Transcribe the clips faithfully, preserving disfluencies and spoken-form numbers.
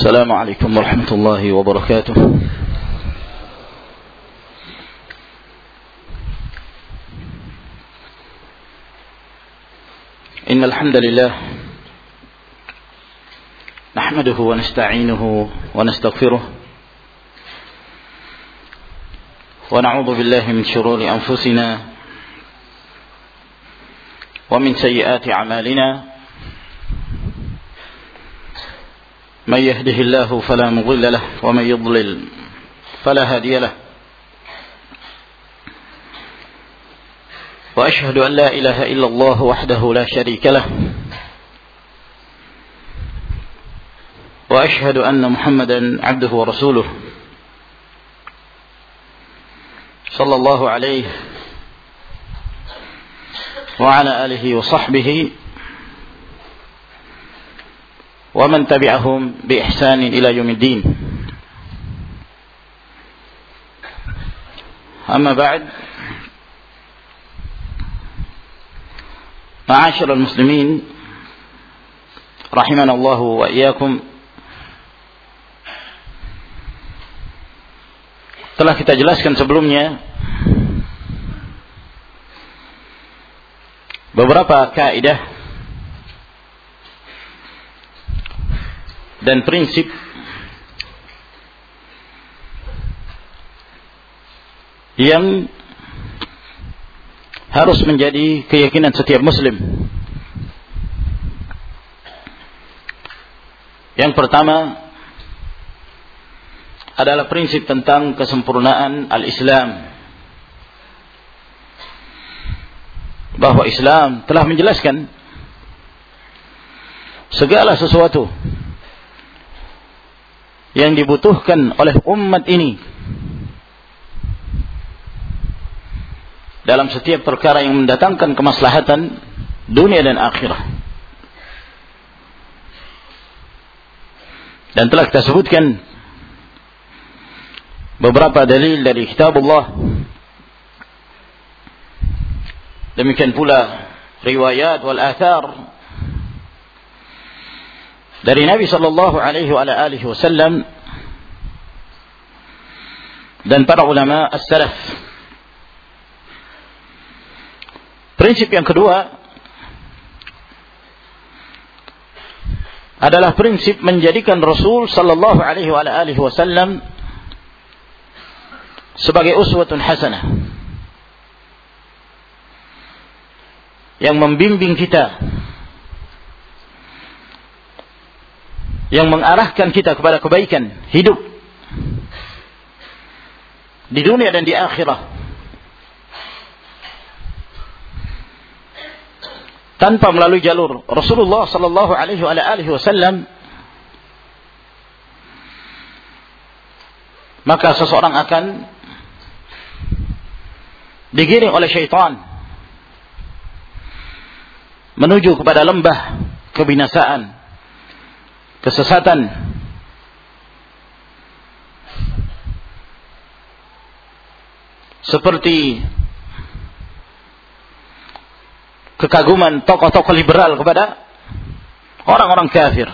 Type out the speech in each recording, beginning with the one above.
السلام عليكم ورحمة الله وبركاته. إن الحمد لله نحمده ونستعينه ونستغفره ونعوذ بالله من شرور أنفسنا ومن سيئات أعمالنا. من يهده الله فلا مضل له ومن يضلل فلا هادي له. وأشهد أن لا إله إلا الله وحده لا شريك له. وأشهد أن محمدا عبده ورسوله صلى الله عليه وعلى آله وصحبه ومن تبعهم بإحسان إلى يوم الدين. أما بعد، معاشر المسلمين رحمنا الله وإياكم. Telah kita jelaskan sebelumnya beberapa kaidah dan prinsip yang harus menjadi keyakinan setiap muslim. Yang pertama adalah prinsip tentang kesempurnaan al-Islam, bahwa Islam telah menjelaskan segala sesuatu yang dibutuhkan oleh umat ini dalam setiap perkara yang mendatangkan kemaslahatan dunia dan akhirah. Dan telah kita sebutkan beberapa dalil dari kitabullah, demikian pula riwayat wal athar dari Nabi sallallahu alaihi wa alihi wasallam dan para ulama as-salaf. Prinsip yang kedua adalah prinsip menjadikan Rasul sallallahu alaihi wa alihi wasallam sebagai uswatun hasanah yang membimbing kita, yang mengarahkan kita kepada kebaikan hidup di dunia dan di akhirah, tanpa melalui jalur Rasulullah sallallahu alaihi wasallam. Maka seseorang akan digiring oleh syaitan menuju kepada lembah kebinasaan, kesesatan, seperti kekaguman tokoh-tokoh liberal kepada orang-orang kafir,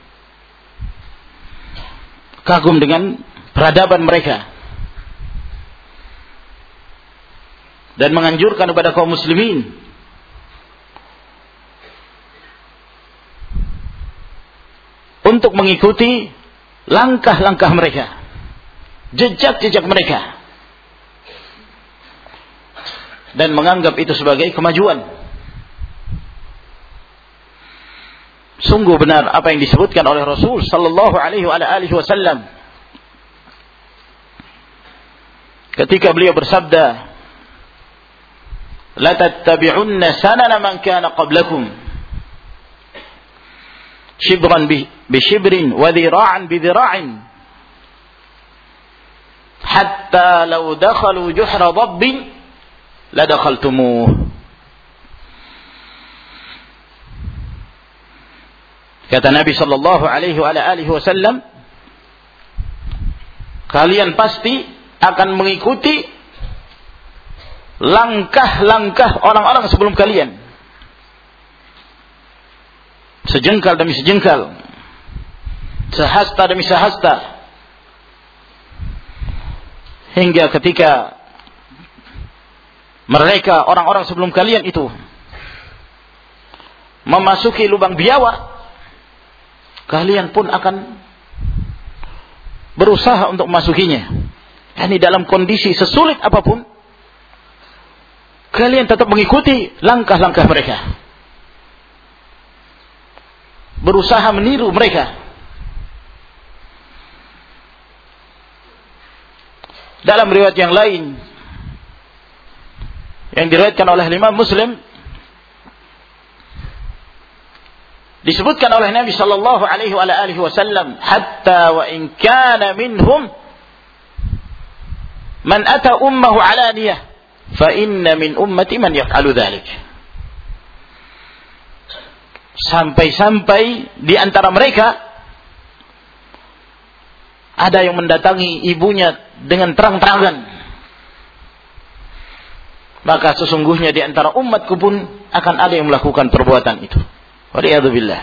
kagum dengan peradaban mereka, dan menganjurkan kepada kaum muslimin untuk mengikuti langkah-langkah mereka, jejak-jejak mereka, dan menganggap itu sebagai kemajuan. Sungguh benar apa yang disebutkan oleh Rasul sallallahu alaihi wasallam ketika beliau bersabda, la tattabi'unna sanana man kana qablakum shibran bi shibrin wa dhira'an bi dhira'in hatta law dakhalu juhra dhabbin la dakhaltumuh. Kata Nabi sallallahu alaihi wasallam, kalian pasti akan mengikuti langkah-langkah orang-orang sebelum kalian, sejengkal demi sejengkal, sehasta demi sehasta, hingga ketika mereka orang-orang sebelum kalian itu memasuki lubang biawak, kalian pun akan berusaha untuk memasukinya. Yani dalam kondisi sesulit apapun, kalian tetap mengikuti langkah-langkah mereka, berusaha meniru mereka. Dalam riwayat yang lain yang diriwayatkan oleh Imam Muslim, disebutkan oleh Nabi sallallahu alaihi wa alihi wasallam, hatta wa in kana minhum man ata ummahu alaniyah fa inna min ummati man yaf'alu dzalik. Sampai-sampai di antara mereka ada yang mendatangi ibunya dengan terang-terangan, maka sesungguhnya di antara umatku pun akan ada yang melakukan perbuatan itu. Waliyadzubillah.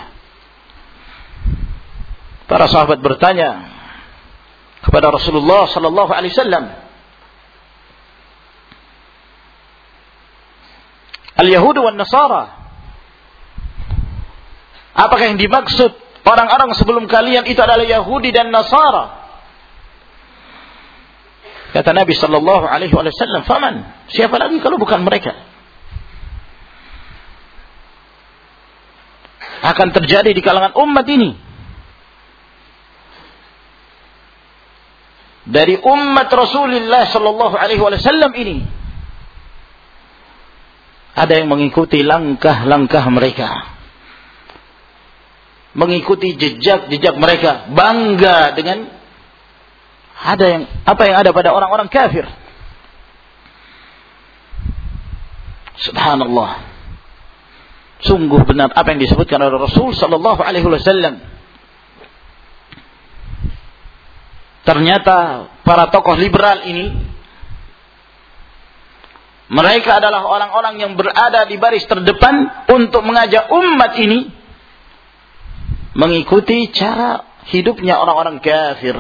Para sahabat bertanya kepada Rasulullah sallallahu alaihi wasallam, Al-Yahud wan Nasara, apakah yang dimaksud orang-orang sebelum kalian itu adalah Yahudi dan Nasara? Kata Nabi sallallahu alaihi wasallam, "Faman? Siapa lagi kalau bukan mereka?" Akan terjadi di kalangan umat ini, dari umat Rasulullah sallallahu alaihi wasallam ini, ada yang mengikuti langkah-langkah mereka, mengikuti jejak-jejak mereka, bangga dengan ada yang apa yang ada pada orang-orang kafir. Subhanallah. Sungguh benar apa yang disebutkan oleh Rasul sallallahu alaihi wasallam. Ternyata para tokoh liberal ini, mereka adalah orang-orang yang berada di baris terdepan untuk mengajak umat ini mengikuti cara hidupnya orang-orang kafir.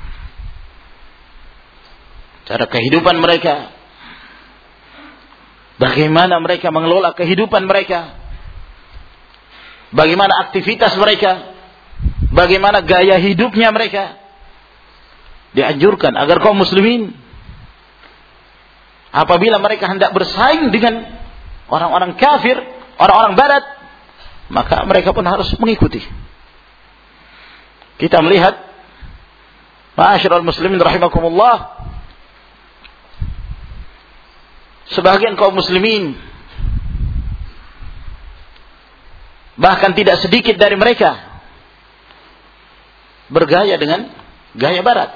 Cara kehidupan mereka, bagaimana mereka mengelola kehidupan mereka, bagaimana aktivitas mereka, bagaimana gaya hidupnya mereka. Dianjurkan agar kaum muslimin, apabila mereka hendak bersaing dengan orang-orang kafir, orang-orang barat, maka mereka pun harus mengikuti. Kita melihat, ma'asyiral muslimin rahimakumullah, sebagian kaum muslimin, bahkan tidak sedikit dari mereka, bergaya dengan gaya barat.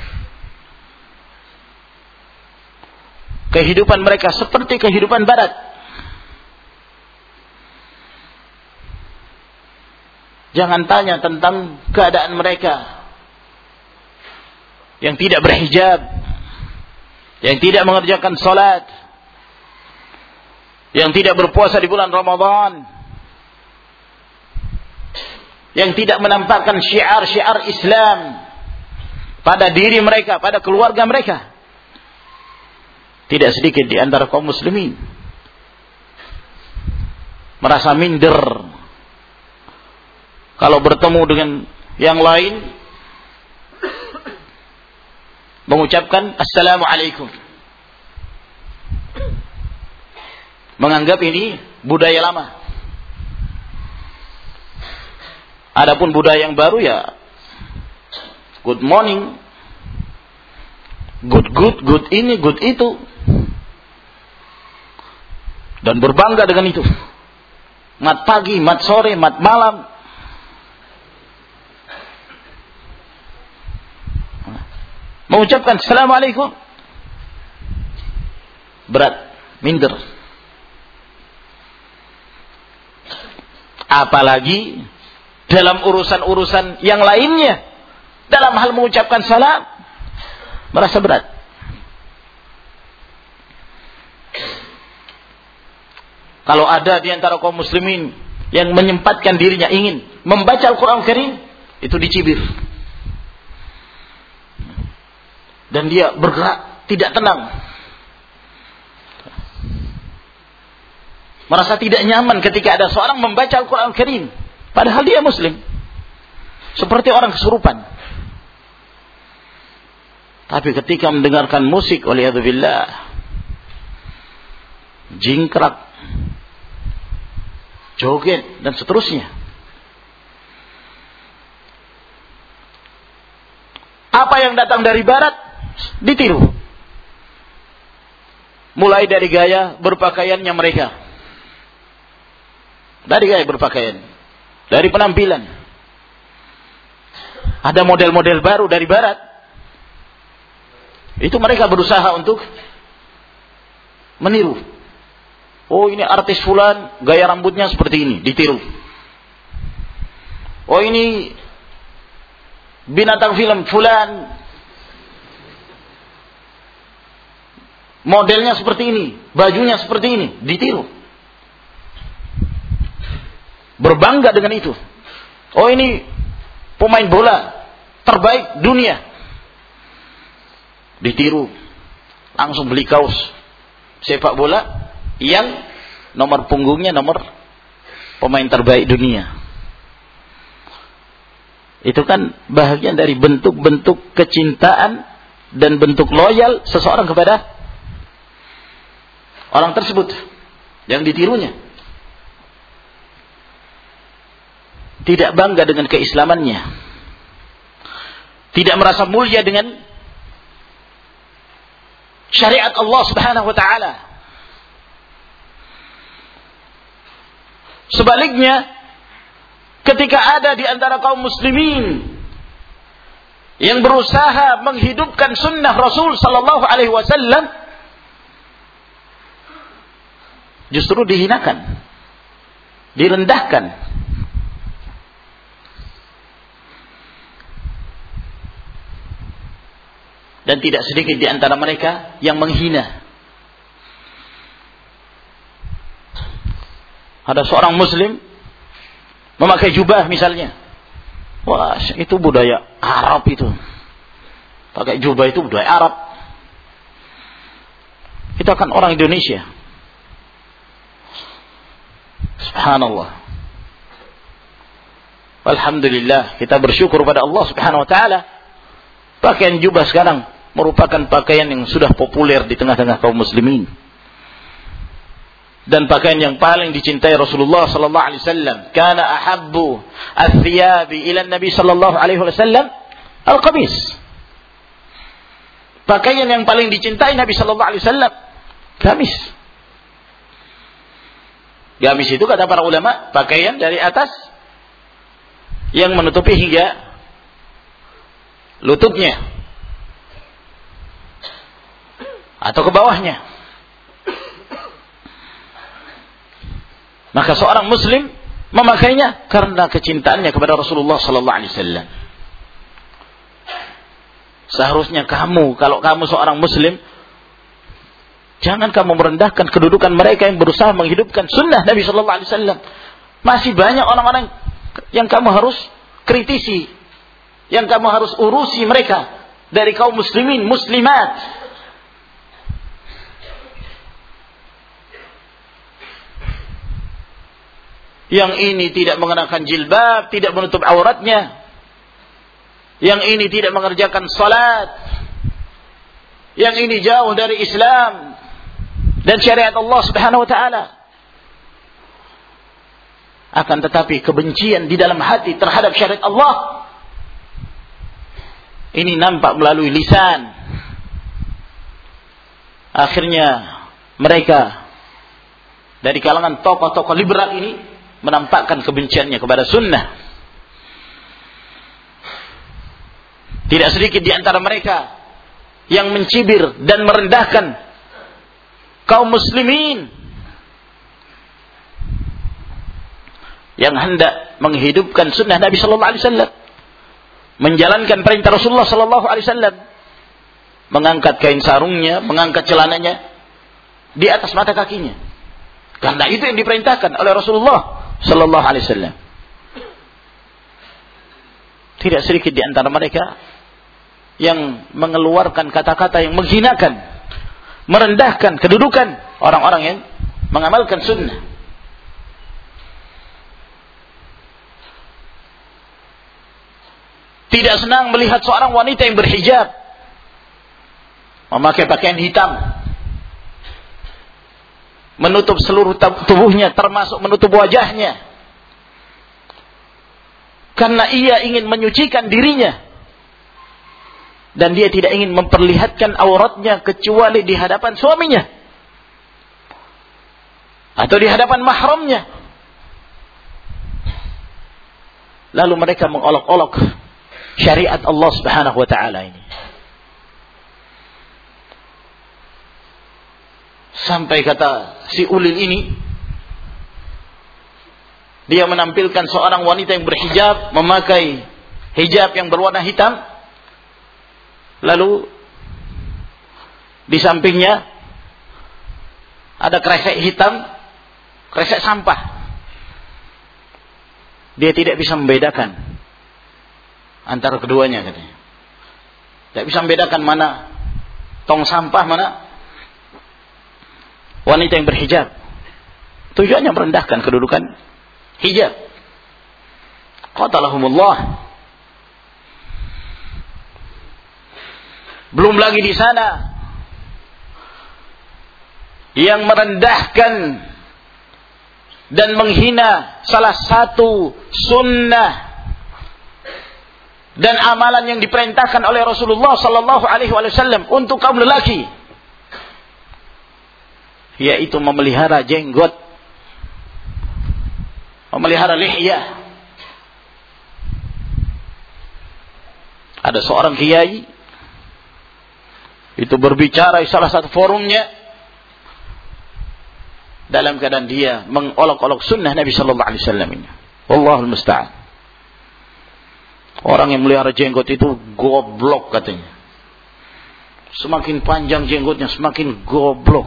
Kehidupan mereka seperti kehidupan barat. Jangan tanya tentang keadaan mereka yang tidak berhijab, yang tidak mengerjakan salat, yang tidak berpuasa di bulan Ramadan, yang tidak menampakkan syiar-syiar Islam pada diri mereka, pada keluarga mereka. Tidak sedikit di antara kaum muslimin merasa minder kalau bertemu dengan yang lain, mengucapkan Assalamualaikum, menganggap ini budaya lama. Adapun budaya yang baru ya good morning, good good good ini good itu, dan berbangga dengan itu. Mat pagi, mat sore, mat malam. Mengucapkan Assalamualaikum berat, minder. Apalagi dalam urusan-urusan yang lainnya, dalam hal mengucapkan salam, merasa berat. Kalau ada di antara kaum muslimin yang menyempatkan dirinya ingin membaca Al-Quran Karim, itu dicibir. Dan dia bergerak tidak tenang. Merasa tidak nyaman ketika ada seorang membaca Al-Quran Al-Karim. Padahal dia muslim. Seperti orang kesurupan. Tapi ketika mendengarkan musik, waliyadzubillah, jingkrak, joget, dan seterusnya. Apa yang datang dari barat ditiru. Mulai dari gaya berpakaiannya mereka. Dari gaya berpakaian. Dari penampilan. Ada model-model baru dari barat. Itu mereka berusaha untuk meniru. Oh, ini artis fulan, gaya rambutnya seperti ini, ditiru. Oh, ini binatang film fulan, modelnya seperti ini, bajunya seperti ini, ditiru. Berbangga dengan itu. Oh, ini pemain bola terbaik dunia, ditiru. Langsung beli kaos sepak bola yang nomor punggungnya nomor pemain terbaik dunia. Itu kan bahagian dari bentuk-bentuk kecintaan dan bentuk loyal seseorang kepada orang tersebut yang ditirunya. Tidak bangga dengan keislamannya. Tidak merasa mulia dengan syariat Allah Subhanahu wa taala. Sebaliknya, ketika ada di antara kaum muslimin yang berusaha menghidupkan sunnah Rasul sallallahu alaihi wasallam, justru dihinakan, direndahkan. Dan tidak sedikit di antara mereka yang menghina. Ada seorang muslim memakai jubah misalnya. Wah, itu budaya Arab itu. Pakai jubah itu budaya Arab. Kita kan orang Indonesia. Subhanallah. Alhamdulillah, kita bersyukur pada Allah Subhanahu wa taala. Pakaian jubah sekarang merupakan pakaian yang sudah populer di tengah-tengah kaum muslimin. Dan pakaian yang paling dicintai Rasulullah sallallahu alaihi wasallam, kana ahabbu ath-thiyabi ila Nabi sallallahu alaihi wasallam al-qamis. Pakaian yang paling dicintai Nabi sallallahu alaihi wasallam gamis. Gamis itu kata para ulama, pakaian dari atas yang menutupi hingga lututnya atau ke bawahnya. Maka seorang muslim memakainya karena kecintaannya kepada Rasulullah sallallahu alaihi wasallam. Seharusnya kamu, kalau kamu seorang muslim, jangan kamu merendahkan kedudukan mereka yang berusaha menghidupkan sunnah Nabi sallallahu alaihi wasallam. Masih banyak orang-orang yang kamu harus kritisi, yang kamu harus urusi mereka dari kaum muslimin, muslimat. Yang ini tidak mengenakan jilbab, tidak menutup auratnya. Yang ini tidak mengerjakan salat. Yang ini jauh dari Islam dan syariat Allah Subhanahu wa taala. Akan tetapi kebencian di dalam hati terhadap syariat Allah ini nampak melalui lisan. Akhirnya mereka dari kalangan tokoh-tokoh liberal ini menampakkan kebenciannya kepada sunnah. Tidak sedikit di antara mereka yang mencibir dan merendahkan kaum muslimin yang hendak menghidupkan sunnah Nabi sallallahu alaihi wasallam, menjalankan perintah Rasulullah sallallahu alaihi wasallam, mengangkat kain sarungnya, mengangkat celananya di atas mata kakinya. Karena itu yang diperintahkan oleh Rasulullah sallallahu alaihi wasallam. tidak sedikit di antara mereka yang mengeluarkan kata-kata yang menghinakan, merendahkan kedudukan orang-orang yang mengamalkan sunnah. Tidak senang melihat seorang wanita yang berhijab, memakai pakaian hitam, menutup seluruh tubuhnya, termasuk menutup wajahnya, karena ia ingin menyucikan dirinya. Dan dia tidak ingin memperlihatkan auratnya kecuali di hadapan suaminya atau di hadapan mahramnya. Lalu mereka mengolok-olok syariat Allah Subhanahu wa taala ini. Sampai kata si Ulil ini, dia menampilkan seorang wanita yang berhijab, memakai hijab yang berwarna hitam. Lalu di sampingnya ada kresek hitam, kresek sampah. Dia tidak bisa membedakan antara keduanya, katanya. Tidak bisa membedakan mana tong sampah, mana wanita yang berhijab. Tujuannya merendahkan kedudukan hijab. Qatalahumullah. Belum lagi di sana yang merendahkan dan menghina salah satu sunnah dan amalan yang diperintahkan oleh Rasulullah sallallahu alaihi wasallam untuk kaum lelaki, yaitu memelihara jenggot, memelihara lihyah. Ada seorang kiai itu berbicara di salah satu forumnya dalam keadaan dia mengolok-olok sunnah Nabi sallallahu alaihi wasallam ini. Wallahul musta'an. Orang yang melihara jenggot itu goblok, katanya. Semakin panjang jenggotnya semakin goblok.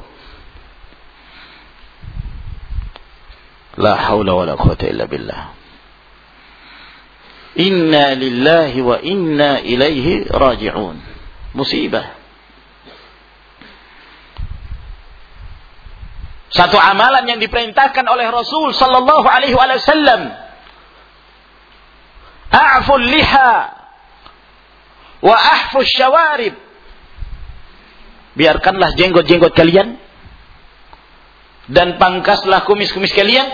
La haula wala quwwata illa billah. Inna lillahi wa inna ilaihi raji'un. Musibah. Satu amalan yang diperintahkan oleh Rasul sallallahu alaihi wasallam, a'ful liha wa ahfus syawarib. Biarkanlah jenggot-jenggot kalian dan pangkaslah kumis-kumis kalian.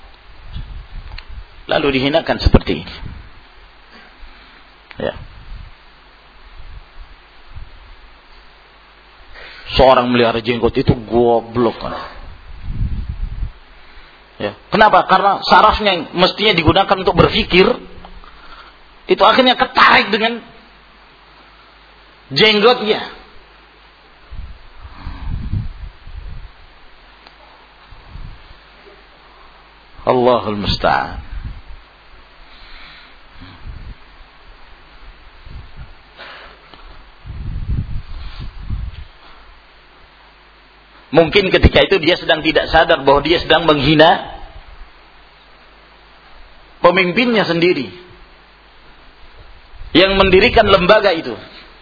Lalu dihinakan seperti ini. Ya. Seorang melihara jenggot itu goblok, kan? Ya. Kenapa? Karena sarafnya yang mestinya digunakan untuk berpikir itu akhirnya ketarik dengan jenggotnya. Allahul musta'an. Mungkin ketika itu dia sedang tidak sadar bahwa dia sedang menghina pemimpinnya sendiri yang mendirikan lembaga itu.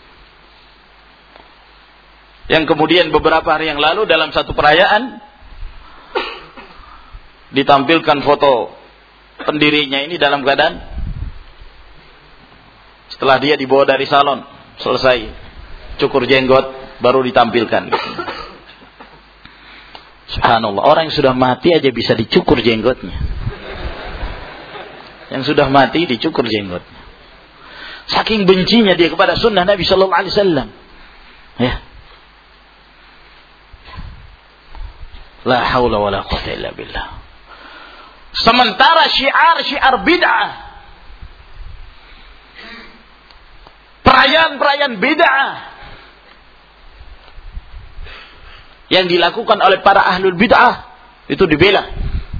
Yang kemudian beberapa hari yang lalu dalam satu perayaan ditampilkan foto pendirinya ini dalam keadaan setelah dia dibawa dari salon, selesai cukur jenggot, baru ditampilkan. Subhanallah, orang yang sudah mati aja bisa dicukur jenggotnya. Yang sudah mati dicukur jenggotnya. Saking bencinya dia kepada sunnah Nabi sallallahu alaihi wasallam. Ya. La haula wala quwwata illa billah. Sementara syiar-syiar bid'ah, perayaan-perayaan bid'ah yang dilakukan oleh para ahlul bid'ah itu dibela.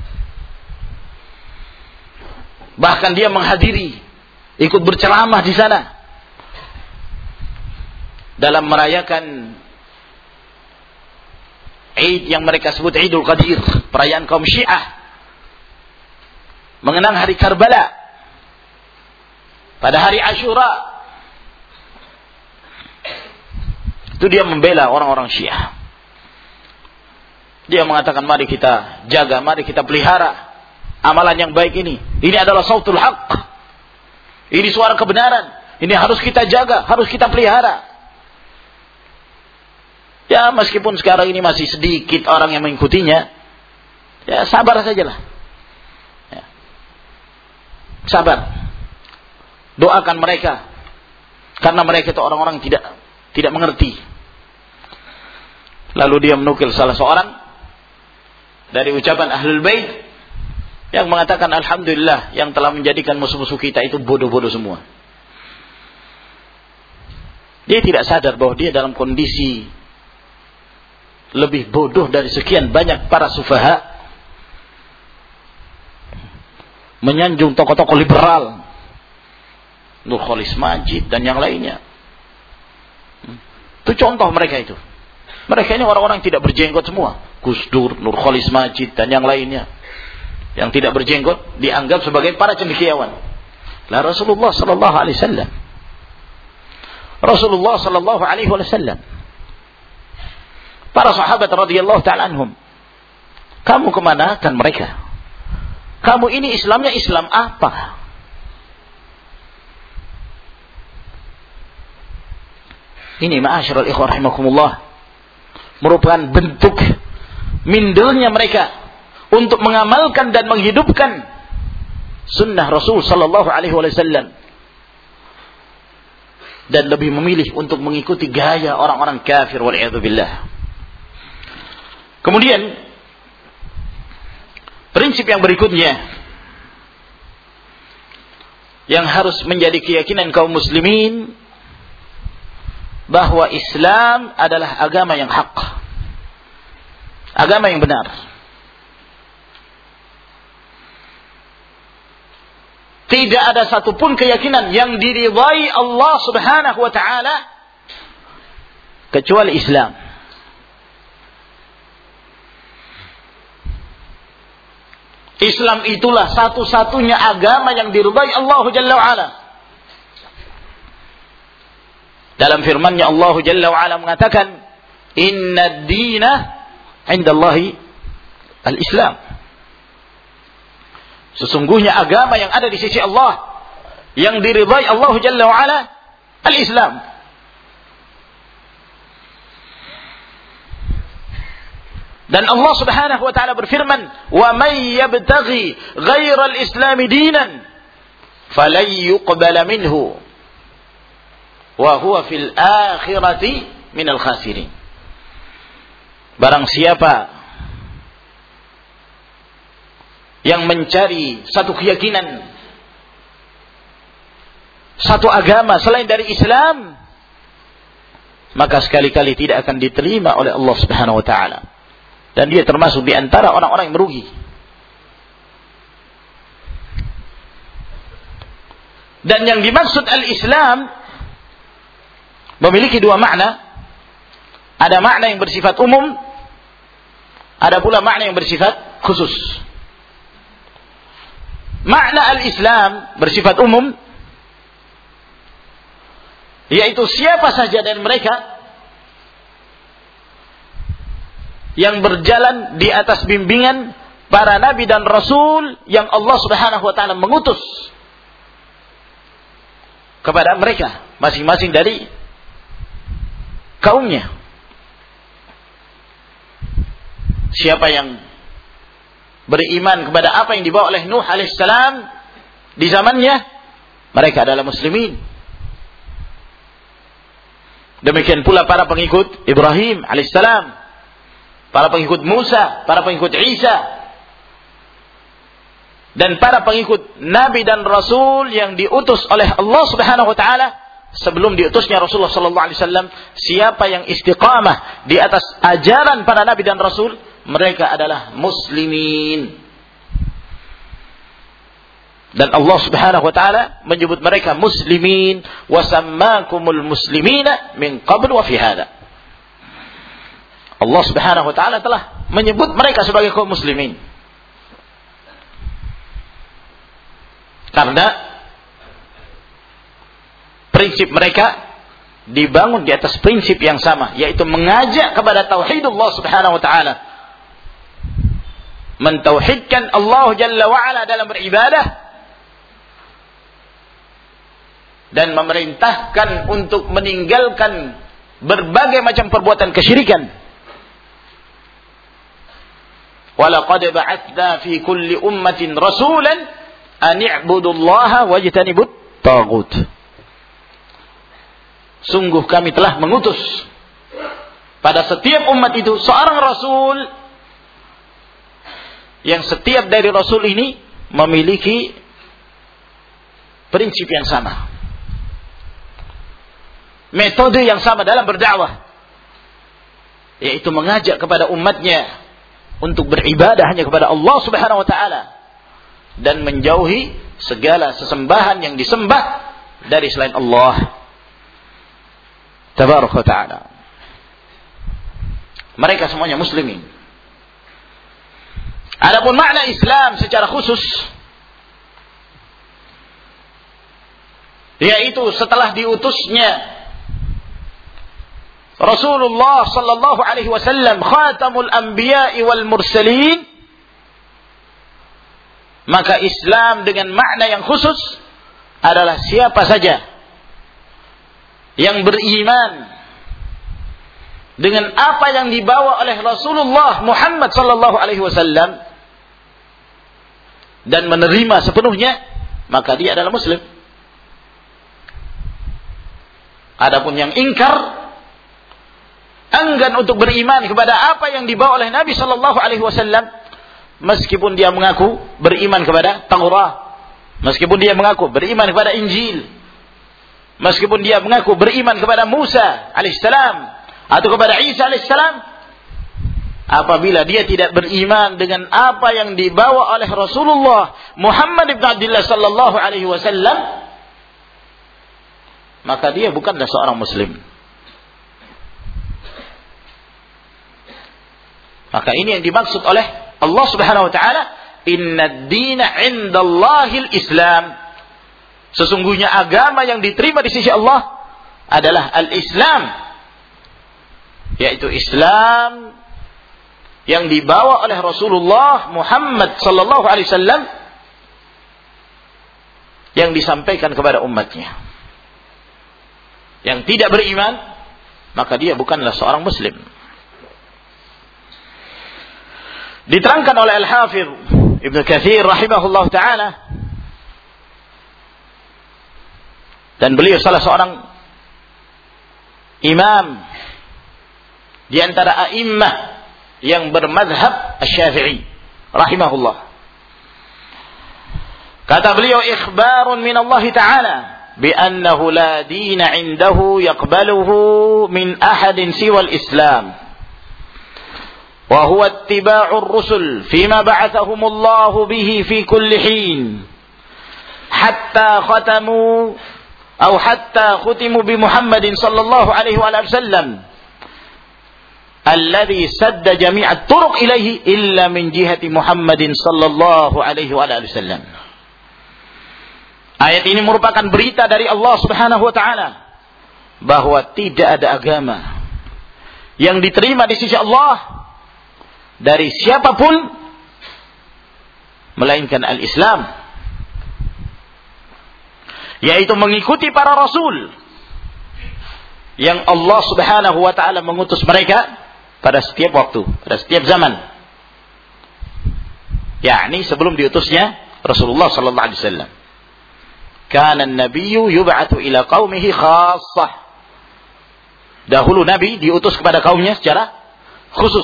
Bahkan dia menghadiri, ikut berceramah di sana dalam merayakan Eid yang mereka sebut Idul Qadir, perayaan kaum Syiah mengenang hari Karbala. pada hari Asyura. Itu dia membela orang-orang Syiah. Dia mengatakan mari kita jaga, mari kita pelihara amalan yang baik ini. Ini adalah sautul haq. Ini suara kebenaran. Ini harus kita jaga, harus kita pelihara. Ya meskipun sekarang ini masih sedikit orang yang mengikutinya, ya sabar sajalah. Ya. Sabar. Doakan mereka. Karena mereka itu orang-orang tidak tidak mengerti. Lalu dia menukil salah seorang dari ucapan Ahlul Bait yang mengatakan alhamdulillah yang telah menjadikan musuh-musuh kita itu bodoh-bodoh semua. Dia tidak sadar bahwa dia dalam kondisi lebih bodoh dari sekian banyak para sufaha, menyanjung tokoh-tokoh liberal, Nurkholis Majid dan yang lainnya. Itu contoh mereka itu. Mereka ini orang-orang yang tidak berjenggot semua. Gus Dur, Nurkholis Majid dan yang lainnya. Yang tidak berjenggot dianggap sebagai para cendekiawan. Lah Rasulullah sallallahu alaihi wasallam. Rasulullah sallallahu alaihi wasallam. Para sahabat radhiyallahu ta'ala anhum. Kamu kemanakan mereka? Kamu ini Islamnya Islam apa? Ini ma'asyiral ikhwah rahimakumullah, merupakan bentuk mindelnya mereka untuk mengamalkan dan menghidupkan sunnah Rasul sallallahu alaihi wasallam dan lebih memilih untuk mengikuti gaya orang-orang kafir wal a'yadzu billah. Kemudian prinsip yang berikutnya yang harus menjadi keyakinan kaum muslimin, bahwa Islam adalah agama yang hak, agama yang benar. Tidak ada satupun keyakinan yang diridhai Allah subhanahu wa ta'ala kecuali Islam. Islam itulah satu-satunya agama yang diridhai Allah Jalla wa'ala. Dalam firman-Nya Allah Jalla wa'ala mengatakan, Inna ad-dina 'inda Allahi al-Islam. Sesungguhnya agama yang ada di sisi Allah, yang diridhai Allah Jalla wa'ala, al-Islam. Dan Allah Subhanahu wa ta'ala berfirman, "Wa may yabtaghi ghayra al-Islam dinan, falan yuqbala minhu, wa huwa fil akhirati minal khasirin." Barang siapa yang mencari satu keyakinan, satu agama selain dari Islam, maka sekali-kali tidak akan diterima oleh Allah Subhanahu wa ta'ala. Dan dia termasuk di antara orang-orang yang merugi. Dan yang dimaksud al-Islam memiliki dua makna. Ada makna yang bersifat umum, ada pula makna yang bersifat khusus. Makna al-Islam bersifat umum, yaitu siapa saja dari mereka yang berjalan di atas bimbingan para nabi dan rasul yang Allah Subhanahu wa ta'ala mengutus kepada mereka masing-masing dari kaumnya. Siapa yang beriman kepada apa yang dibawa oleh Nuh alaihissalam di zamannya, mereka adalah muslimin. Demikian pula para pengikut Ibrahim alaihissalam, para pengikut Musa, para pengikut Isa, dan para pengikut Nabi dan Rasul yang diutus oleh Allah Subhanahu wa ta'ala sebelum diutusnya Rasulullah sallallahu alaihi wasallam. Siapa yang istiqamah di atas ajaran para Nabi dan Rasul, mereka adalah muslimin. Dan Allah Subhanahu wa ta'ala menyebut mereka muslimin, wa sammakumul muslimina min qabl wa fi hada. Allah Subhanahu wa ta'ala telah menyebut mereka sebagai kaum muslimin. Karena prinsip mereka dibangun di atas prinsip yang sama, yaitu mengajak kepada tauhidullah subhanahu wa ta'ala, mentauhidkan Allah Jalla wa'ala dalam beribadah, dan memerintahkan untuk meninggalkan berbagai macam perbuatan kesyirikan. Walaqad ba'atsna fi kulli ummatin rasulan an i'budullaha wajtanibut taghut. Sungguh kami telah mengutus pada setiap umat itu seorang rasul, yang setiap dari rasul ini memiliki prinsip yang sama, metode yang sama dalam berdakwah, yaitu mengajak kepada umatnya untuk beribadah hanya kepada Allah Subhanahu wa taala dan menjauhi segala sesembahan yang disembah dari selain Allah Tabaraka wa ta'ala. Mereka semuanya muslimin. Adapun makna Islam secara khusus, yaitu setelah diutusnya Rasulullah sallallahu alaihi wasallam khatamul anbiya'i wal mursalin, maka Islam dengan makna yang khusus adalah siapa saja yang beriman dengan apa yang dibawa oleh Rasulullah Muhammad sallallahu alaihi wasallam dan menerima sepenuhnya, maka dia adalah muslim. Adapun yang ingkar, enggan untuk beriman kepada apa yang dibawa oleh Nabi sallallahu alaihi wasallam, meskipun dia mengaku beriman kepada Taurat, meskipun dia mengaku beriman kepada Injil, meskipun dia mengaku beriman kepada Musa alaihissalam atau kepada Isa alaihissalam, apabila dia tidak beriman dengan apa yang dibawa oleh Rasulullah Muhammad ibn Abdullah sallallahu alaihi wasallam, maka dia bukanlah seorang muslim. Maka ini yang dimaksud oleh Allah Subhanahu wa taala, innad dina 'indallahil Islam. Sesungguhnya agama yang diterima di sisi Allah adalah al-Islam, yaitu Islam yang dibawa oleh Rasulullah Muhammad sallallahu alaihi wasallam, yang disampaikan kepada umatnya. Yang tidak beriman, maka dia bukanlah seorang muslim. Diterangkan oleh Al-Hafidh Ibnu Katsir rahimahullah ta'ala, dan beliau salah seorang imam di antara a'immah yang bermadhab Asy-Syafi'i rahimahullah. Kata beliau, ikhbarun min Allah Ta'ala bi annahu la dina 'indahu yaqbaluhu min ahadin siwa al-Islam, wa huwa ittiba'ur rusul fima ba'athahum Allah bihi fi kulli hin hatta khatamu أو حتى ختموا بمحمد صلى الله عليه وسلم الذي سد جميع الطرق إليه إلا من جهة محمد صلى الله عليه وسلم. Ayat ini merupakan berita dari Allah Subhanahu wa taala bahwa tidak ada agama yang diterima di sisi Allah dari siapapun melainkan al-Islam, yaitu mengikuti para rasul yang Allah Subhanahu wa taala mengutus mereka pada setiap waktu, pada setiap zaman, yakni sebelum diutusnya Rasulullah sallallahu alaihi wasallam. Kana an-nabiyyu yub'atsu ila qaumihi khassah. Dahulu nabi diutus kepada kaumnya secara khusus.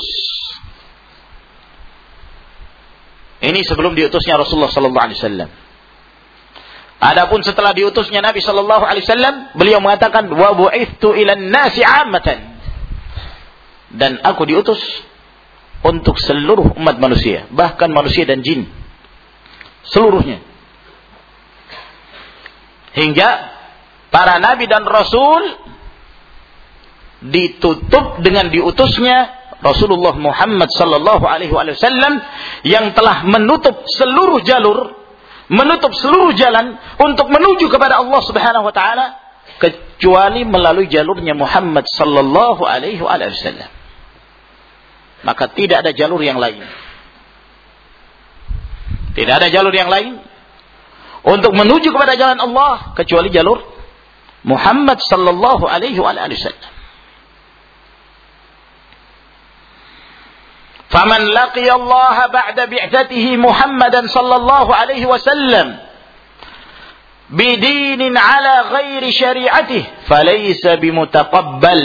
Ini sebelum diutusnya Rasulullah sallallahu alaihi wasallam. Adapun setelah diutusnya Nabi sallallahu alaihi wasallam, beliau mengatakan wa bu'ithtu ilan nasi 'ammatan, dan aku diutus untuk seluruh umat manusia, bahkan manusia dan jin seluruhnya. Hingga para nabi dan rasul ditutup dengan diutusnya Rasulullah Muhammad sallallahu alaihi wasallam yang telah menutup seluruh jalur, menutup seluruh jalan untuk menuju kepada Allah Subhanahu wa taala kecuali melalui jalurnya Muhammad sallallahu alaihi wasallam. Maka tidak ada jalur yang lain. Tidak ada jalur yang lain untuk menuju kepada jalan Allah kecuali jalur Muhammad sallallahu alaihi wasallam. Faman laqiya Allah ba'da bi'tsatihi Muhammadan sallallahu alaihi wasallam bidinin ala ghairi syari'atihi falaysa bimutaqabbal.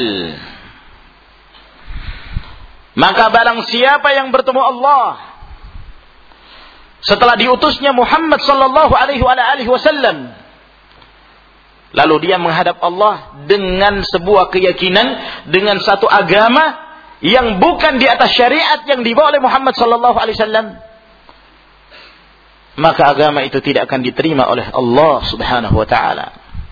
Maka barang siapa yang bertemu Allah setelah diutusnya Muhammad sallallahu alaihi wasallam, lalu dia menghadap Allah dengan sebuah keyakinan, dengan satu agama yang bukan di atas syariat yang dibawa oleh Muhammad sallallahu alaihi wasallam, maka agama itu tidak akan diterima oleh Allah Subhanahu wa taala.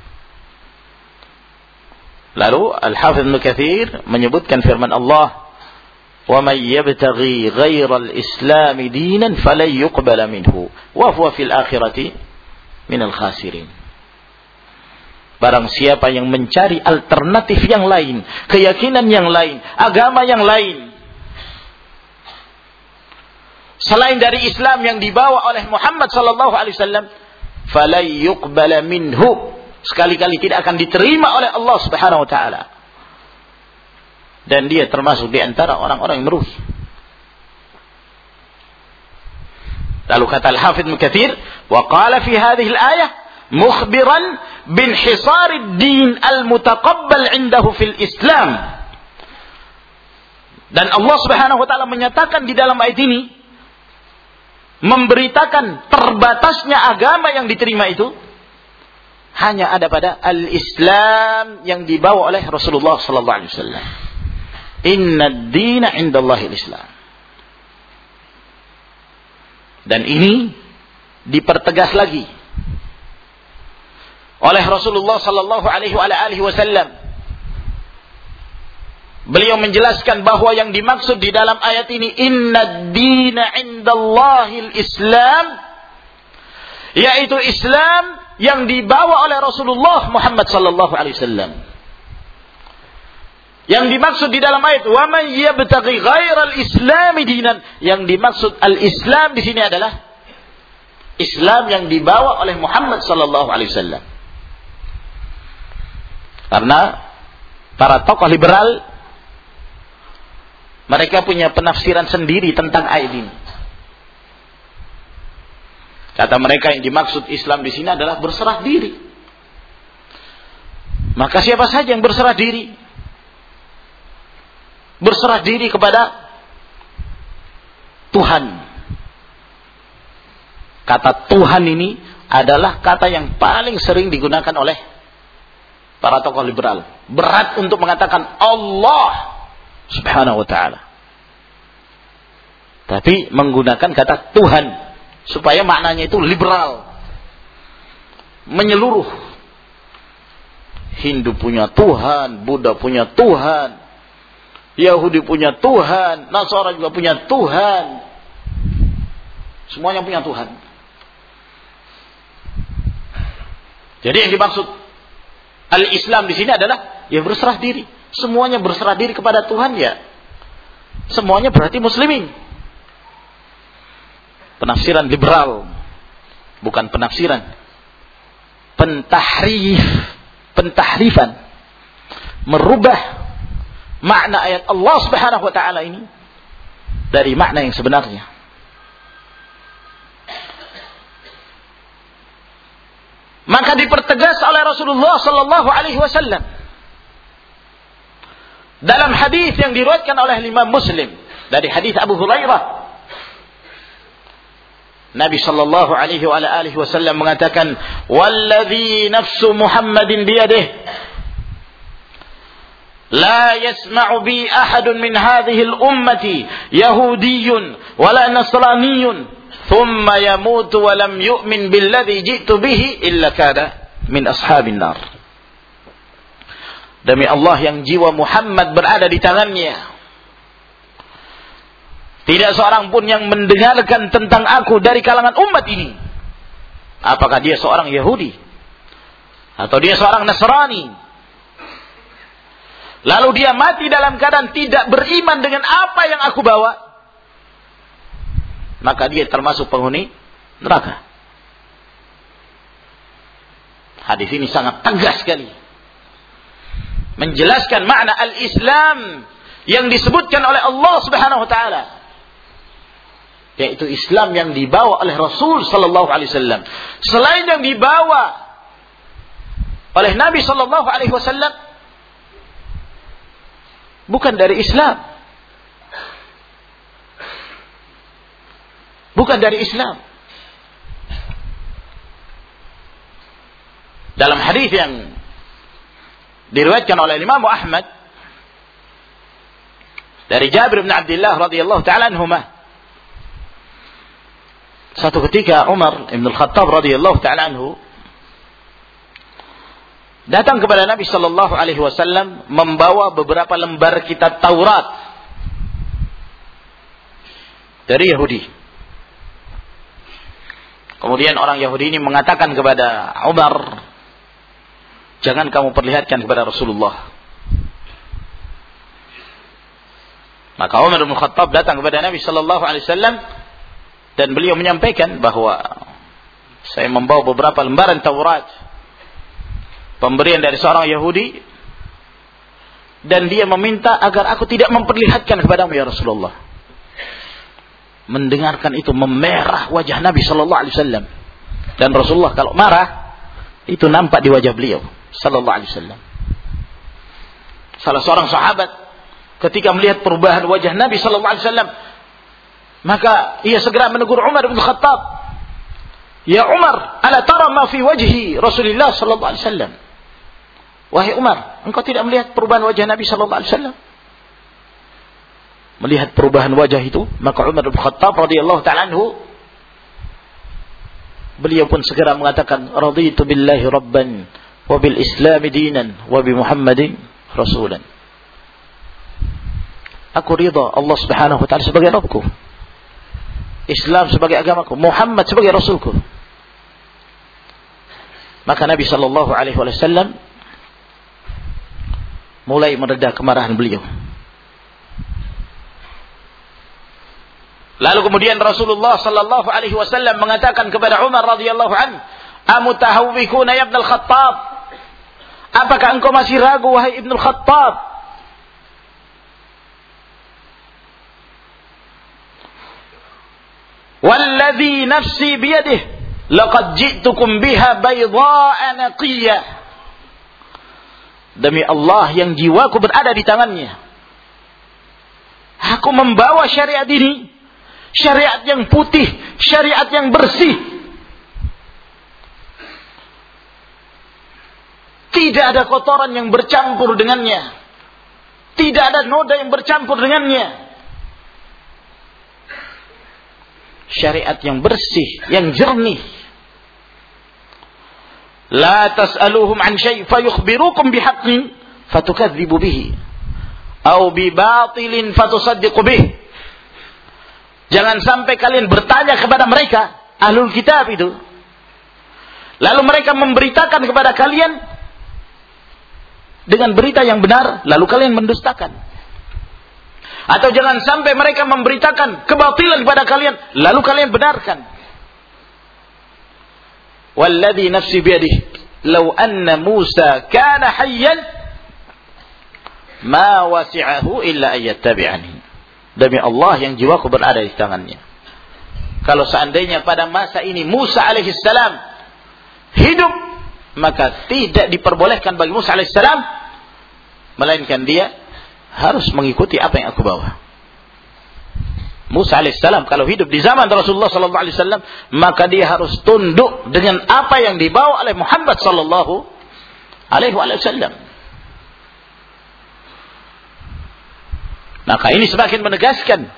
Lalu Al-Hafidz Ibnu Katsir menyebutkan firman Allah, "Wa may yabtaghi ghairal Islam dinan falan yuqbala minhu wa huwa fil akhirati minal khasirin." Barang siapa yang mencari alternatif yang lain, keyakinan yang lain, agama yang lain selain dari Islam yang dibawa oleh Muhammad sallallahu alaihi wasallam, fala yuqbala minhu, sekali-kali tidak akan diterima oleh Allah Subhanahu wa taala. Dan dia termasuk di antara orang-orang yang merugi. Lalu kata Al-Hafidz Ibnu Katsir, wa qala fi hadhihi al-ayah mukhbiran bin hisar ad-din al-mutaqabbal 'indahu fil Islam. Dan Allah Subhanahu wa taala menyatakan di dalam ayat ini, memberitakan terbatasnya agama yang diterima itu hanya ada pada al-Islam yang dibawa oleh Rasulullah sallallahu alaihi wasallam. Inna ad-dina 'indallahi al-Islam. Dan ini dipertegas lagi oleh Rasulullah sallallahu alaihi wasallam. Beliau menjelaskan bahwa yang dimaksud di dalam ayat ini, inna ad-dina 'indallahil Islam, yaitu Islam yang dibawa oleh Rasulullah Muhammad sallallahu alaihi wasallam. Yang dimaksud di dalam ayat, wa man yabtaghi ghairal Islam dinan, yang dimaksud al-Islam di sini adalah Islam yang dibawa oleh Muhammad sallallahu alaihi wasallam. Karena para tokoh liberal mereka punya penafsiran sendiri tentang ayat ini. Kata mereka yang dimaksud Islam di sini adalah berserah diri. Maka siapa saja yang berserah diri, berserah diri kepada Tuhan. Kata Tuhan ini adalah kata yang paling sering digunakan oleh para tokoh liberal. Berat untuk mengatakan Allah Subhanahu wa ta'ala. Tapi menggunakan kata Tuhan supaya maknanya itu liberal, menyeluruh. Hindu punya Tuhan, Buddha punya Tuhan, Yahudi punya Tuhan, Nasara juga punya Tuhan. Semuanya punya Tuhan. Jadi yang dimaksud al-Islam di sini adalah ya berserah diri. Semuanya berserah diri kepada Tuhan, ya semuanya berarti muslimin. Penafsiran liberal, bukan penafsiran pentahrif, pentahrifan, merubah makna ayat Allah Subhanahu wa taala ini dari makna yang sebenarnya. Maka dipertegas oleh Rasulullah sallallahu alaihi wasallam dalam hadis yang diriwayatkan oleh Imam Muslim dari hadis Abu Hurairah, Nabi sallallahu alaihi wa alihi wasallam mengatakan, "Walladzi nafsu Muhammadin biyadihi la yasma'u bi ahadun min hadhihi al-ummati yahudiyyun wala nasraniyyun thumma yamutu wa lam yu'min billadzi ji'tu bihi illa kana min ashabin nar." Demi Allah yang jiwa Muhammad berada di tangannya, tidak seorang pun yang mendengarkan tentang aku dari kalangan umat ini, apakah dia seorang Yahudi atau dia seorang Nasrani, lalu dia mati dalam keadaan tidak beriman dengan apa yang aku bawa, maka dia termasuk penghuni neraka. Hadis ini sangat tegas sekali menjelaskan makna al-Islam yang disebutkan oleh Allah Subhanahu wa taala, yaitu Islam yang dibawa oleh Rasul sallallahu alaihi wasallam. Selain yang dibawa oleh Nabi sallallahu alaihi wasallam bukan dari Islam. Bukan dari Islam. Dalam hadis yang diriwayatkan oleh Imam Ahmad dari Jabir bin Abdullah radhiyallahu taala anhuma, satu ketika Umar bin Al-Khattab radhiyallahu taala anhu datang kepada Nabi sallallahu alaihi wasallam membawa beberapa lembar kitab Taurat dari Yahudi. Kemudian orang Yahudi ini mengatakan kepada Umar, jangan kamu perlihatkan kepada Rasulullah. Maka Umar bin Khattab datang kepada Nabi sallallahu alaihi wasallam dan beliau menyampaikan bahwa saya membawa beberapa lembaran Taurat, pemberian dari seorang Yahudi, dan dia meminta agar aku tidak memperlihatkan kepadamu ya Rasulullah. Mendengarkan itu memerah wajah Nabi sallallahu alaihi wasallam, dan Rasulullah kalau marah itu nampak di wajah beliau sallallahu alaihi wasallam. Salah seorang sahabat ketika melihat perubahan wajah Nabi sallallahu alaihi wasallam, maka ia segera menegur Umar bin Khattab, "Ya Umar, ala tara ma fi wajhi Rasulullah sallallahu alaihi wasallam?" Wahai Umar, engkau tidak melihat perubahan wajah Nabi sallallahu alaihi wasallam? Melihat perubahan wajah itu, maka Umar bin Khattab radhiyallahu ta'ala anhu, beliau pun segera mengatakan, "Raditu billahi rabban wa bil Islam dinan wa bi Muhammadin rasulan." Aku ridha Allah Subhanahu wa taala sebagai Rabbku, Islam sebagai agamaku, Muhammad sebagai rasulku. Maka Nabi sallallahu alaihi wasallam mulai mereda kemarahan beliau. Lalu kemudian Rasulullah sallallahu alaihi wasallam mengatakan kepada Umar radhiyallahu an, "Amutahawwikuna ya Ibn al-Khattab?" Apakah engkau masih ragu wahai Ibn al-Khattab? Walladhi nafsi biyadihi laqad ji'tukum biha baydha'a naqiyyah. Demi Allah yang jiwaku berada di tangannya, aku membawa syariat ini, syariat yang putih, syariat yang bersih. Tidak ada kotoran yang bercampur dengannya, tidak ada noda yang bercampur dengannya. Syariat yang bersih, yang jernih. La tas'aluhum an syai' fayukhbirukum bihaqqin fatukadzibu bihi aw bi batilin fatusaddiqu bihi. Jangan sampai kalian bertanya kepada mereka, ahlul kitab itu, lalu mereka memberitakan kepada kalian dengan berita yang benar, lalu kalian mendustakan. Atau jangan sampai mereka memberitakan kebatilan kepada kalian, lalu kalian benarkan. Walladhi nafsi biyadihi law anna Musa kana hayyan ma wasi'ahu illa ayyattabi'ani. Demi Allah yang jiwaku berada di tangannya, kalau seandainya pada masa ini Musa alaihissalam hidup, maka tidak diperbolehkan bagi Musa alaihissalam melainkan dia harus mengikuti apa yang aku bawa. Musa alaihissalam kalau hidup di zaman Rasulullah sallallahu alaihi wasallam, maka dia harus tunduk dengan apa yang dibawa oleh Muhammad sallallahu alaihi wasallam. Maka ini semakin menegaskan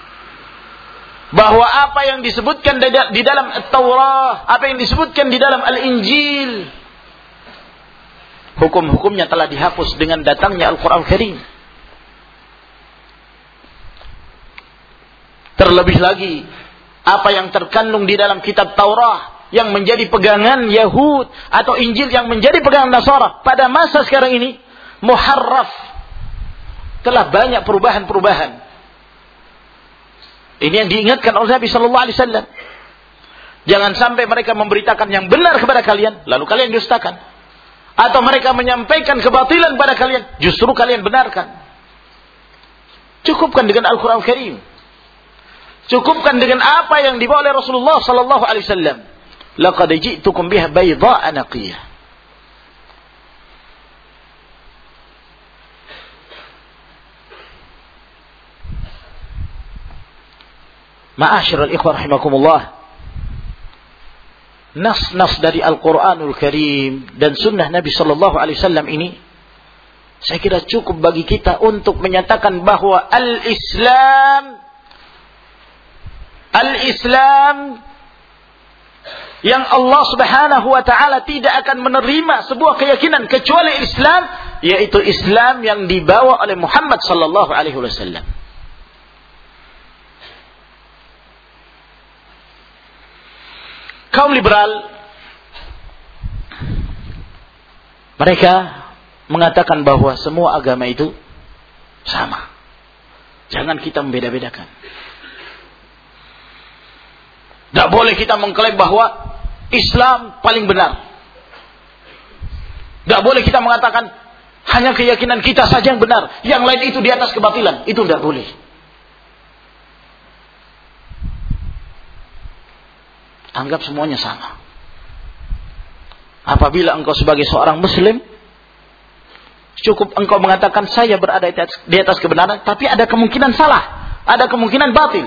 bahwa apa yang disebutkan di dalam At-Taurah, apa yang disebutkan di dalam Al-Injil, hukum-hukumnya telah dihapus dengan datangnya Al-Quran Karim. Terlebih lagi, apa yang terkandung di dalam kitab Taurah yang menjadi pegangan Yahud atau Injil yang menjadi pegangan Nasara pada masa sekarang ini muharraf. Telah banyak perubahan-perubahan. Ini yang diingatkan oleh Nabi sallallahu alaihi wasallam. Jangan sampai mereka memberitakan yang benar kepada kalian lalu kalian dustakan, atau mereka menyampaikan kebatilan pada kalian justru kalian benarkan. Cukupkan dengan Al-Qur'an Al-Karim. Cukupkan dengan apa yang dibawa oleh Rasulullah sallallahu alaihi wasallam. Laqad ji'tukum biha baydha'a naqiyah. Ma'asyiral ikhwah rahimakumullah. Nas-nas dari Al-Qur'anul Karim dan sunnah Nabi sallallahu alaihi wasallam ini saya kira cukup bagi kita untuk menyatakan bahwa Al-Islam Al-Islam yang Allah Subhanahu wa taala tidak akan menerima sebuah keyakinan kecuali Islam, yaitu Islam yang dibawa oleh Muhammad sallallahu alaihi wasallam. Kaum liberal mereka mengatakan bahwa semua agama itu sama. Jangan kita membeda-bedakan. Tidak boleh kita mengklaim bahwa Islam paling benar. Tidak boleh kita mengatakan hanya keyakinan kita saja yang benar, yang lain itu di atas kebatilan. Itu tidak boleh. Anggap semuanya sama. Apabila engkau sebagai seorang Muslim, cukup engkau mengatakan saya berada di atas, di atas kebenaran, tapi ada kemungkinan salah, ada kemungkinan batil.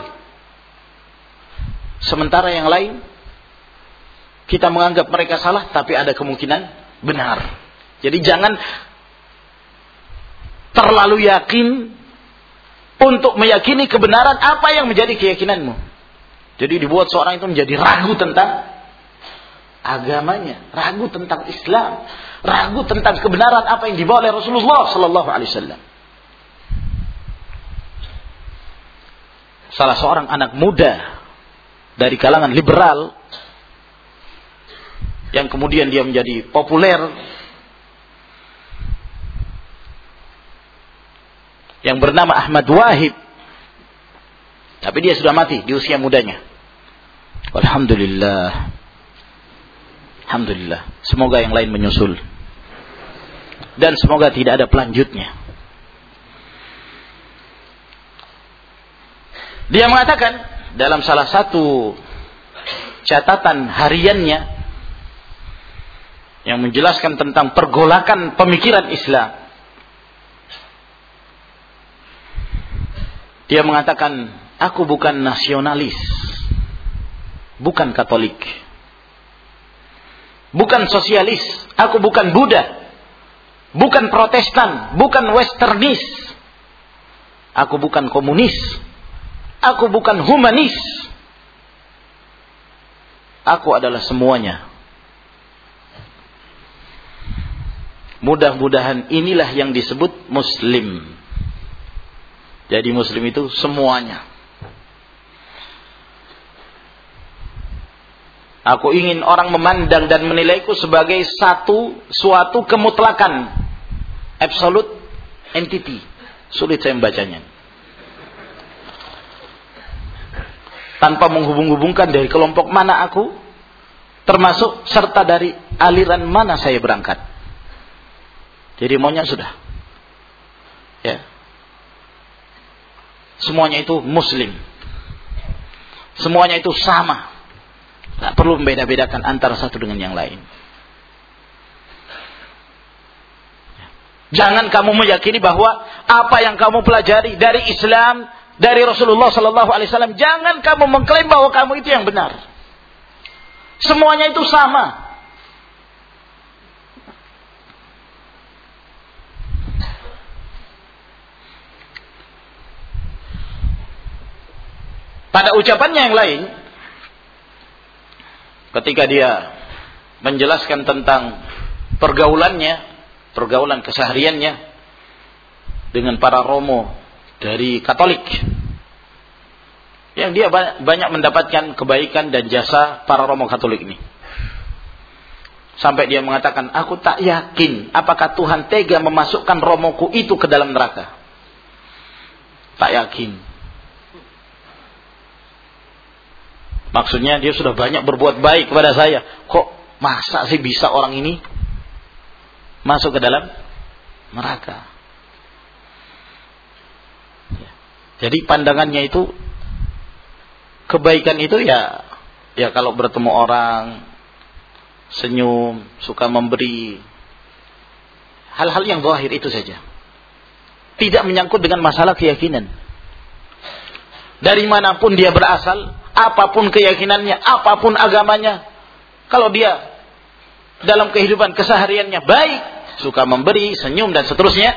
Sementara yang lain kita menganggap mereka salah, tapi ada kemungkinan benar. Jadi jangan terlalu yakin untuk meyakini kebenaran apa yang menjadi keyakinanmu. Jadi dibuat seorang itu menjadi ragu tentang agamanya, ragu tentang Islam, ragu tentang kebenaran apa yang dibawa oleh Rasulullah sallallahu alaihi wasallam. Salah seorang anak muda dari kalangan liberal yang kemudian dia menjadi populer, yang bernama Ahmad Wahid, tapi dia sudah mati di usia mudanya. Alhamdulillah. Alhamdulillah. Semoga yang lain menyusul. Dan semoga tidak ada pelanjutnya. Dia mengatakan dalam salah satu catatan hariannya yang menjelaskan tentang pergolakan pemikiran Islam. Dia mengatakan, aku bukan nasionalis, bukan Katolik, bukan sosialis, aku bukan Buddha, bukan Protestan, bukan Westernis, aku bukan komunis, aku bukan humanis, aku adalah semuanya. Mudah-mudahan inilah yang disebut Muslim. Jadi Muslim itu semuanya. Aku ingin orang memandang dan menilaiku sebagai satu suatu kemutlakan, absolute entity. Sulit saya membacanya. Tanpa menghubung-hubungkan dari kelompok mana aku, termasuk serta dari aliran mana saya berangkat. Jadi maunya sudah. Ya. Semuanya itu Muslim. Semuanya itu sama. Tak perlu membeda-bedakan antara satu dengan yang lain. Jangan kamu meyakini bahwa apa yang kamu pelajari dari Islam, dari Rasulullah sallallahu alaihi wasallam, jangan kamu mengklaim bahwa kamu itu yang benar. Semuanya itu sama. Pada ucapannya yang lain, ketika dia menjelaskan tentang pergaulannya, pergaulan kesehariannya dengan para romo dari Katolik, yang dia banyak mendapatkan kebaikan dan jasa para romo Katolik ini. Sampai dia mengatakan, aku tak yakin apakah Tuhan tega memasukkan romoku itu ke dalam neraka. Tak yakin. Maksudnya dia sudah banyak berbuat baik kepada saya. Kok masa sih bisa orang ini masuk ke dalam neraka? Jadi pandangannya itu, kebaikan itu ya, ya kalau bertemu orang, senyum, suka memberi, hal-hal yang zahir itu saja. Tidak menyangkut dengan masalah keyakinan. Dari manapun dia berasal, apapun keyakinannya, apapun agamanya, kalau dia dalam kehidupan kesehariannya baik, suka memberi, senyum dan seterusnya,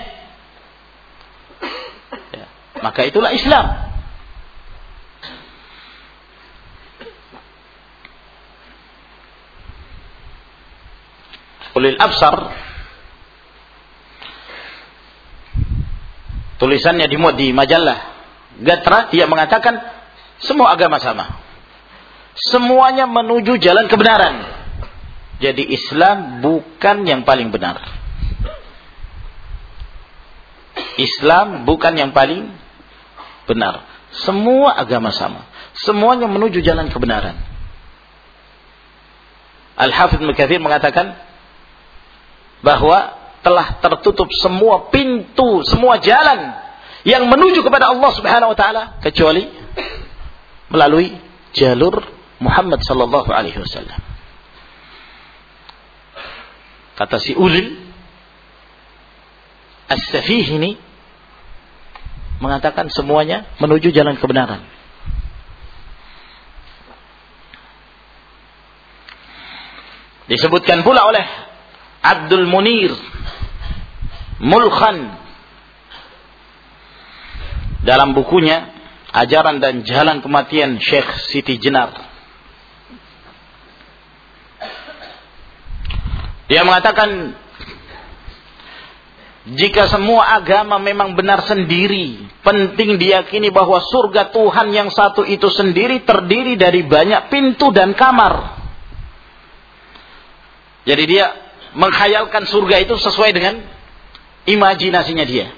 ya, maka itulah Islam. Ulil Absar, tulisannya dimuat di majalah Gatra, dia mengatakan semua agama sama, semuanya menuju jalan kebenaran. Jadi Islam bukan yang paling benar. Islam bukan yang paling benar. Semua agama sama, semuanya menuju jalan kebenaran. Al-Hafidz Ibnu Katsir mengatakan bahwa telah tertutup semua pintu, semua jalan yang menuju kepada Allah Subhanahu wa taala kecuali melalui jalur Muhammad sallallahu alaihi wasallam. Kata si Ulil As-Safih ini mengatakan semuanya menuju jalan kebenaran. Disebutkan pula oleh Abdul Munir Mulkhan dalam bukunya Ajaran dan Jalan Kematian Syekh Siti Jenar. Dia mengatakan, jika semua agama memang benar sendiri, penting diyakini bahwa surga Tuhan yang satu itu sendiri terdiri dari banyak pintu dan kamar. Jadi dia menghayalkan surga itu sesuai dengan imajinasinya dia.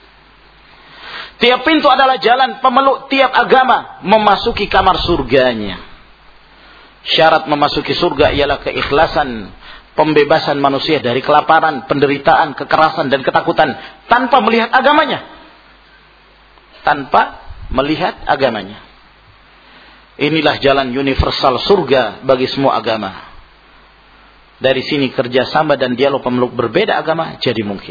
Tiap pintu adalah jalan pemeluk tiap agama memasuki kamar surganya. Syarat memasuki surga ialah keikhlasan, pembebasan manusia dari kelaparan, penderitaan, kekerasan dan ketakutan tanpa melihat agamanya. Tanpa melihat agamanya. Inilah jalan universal surga bagi semua agama. Dari sini kerjasama dan dialog pemeluk berbeda agama jadi mungkin.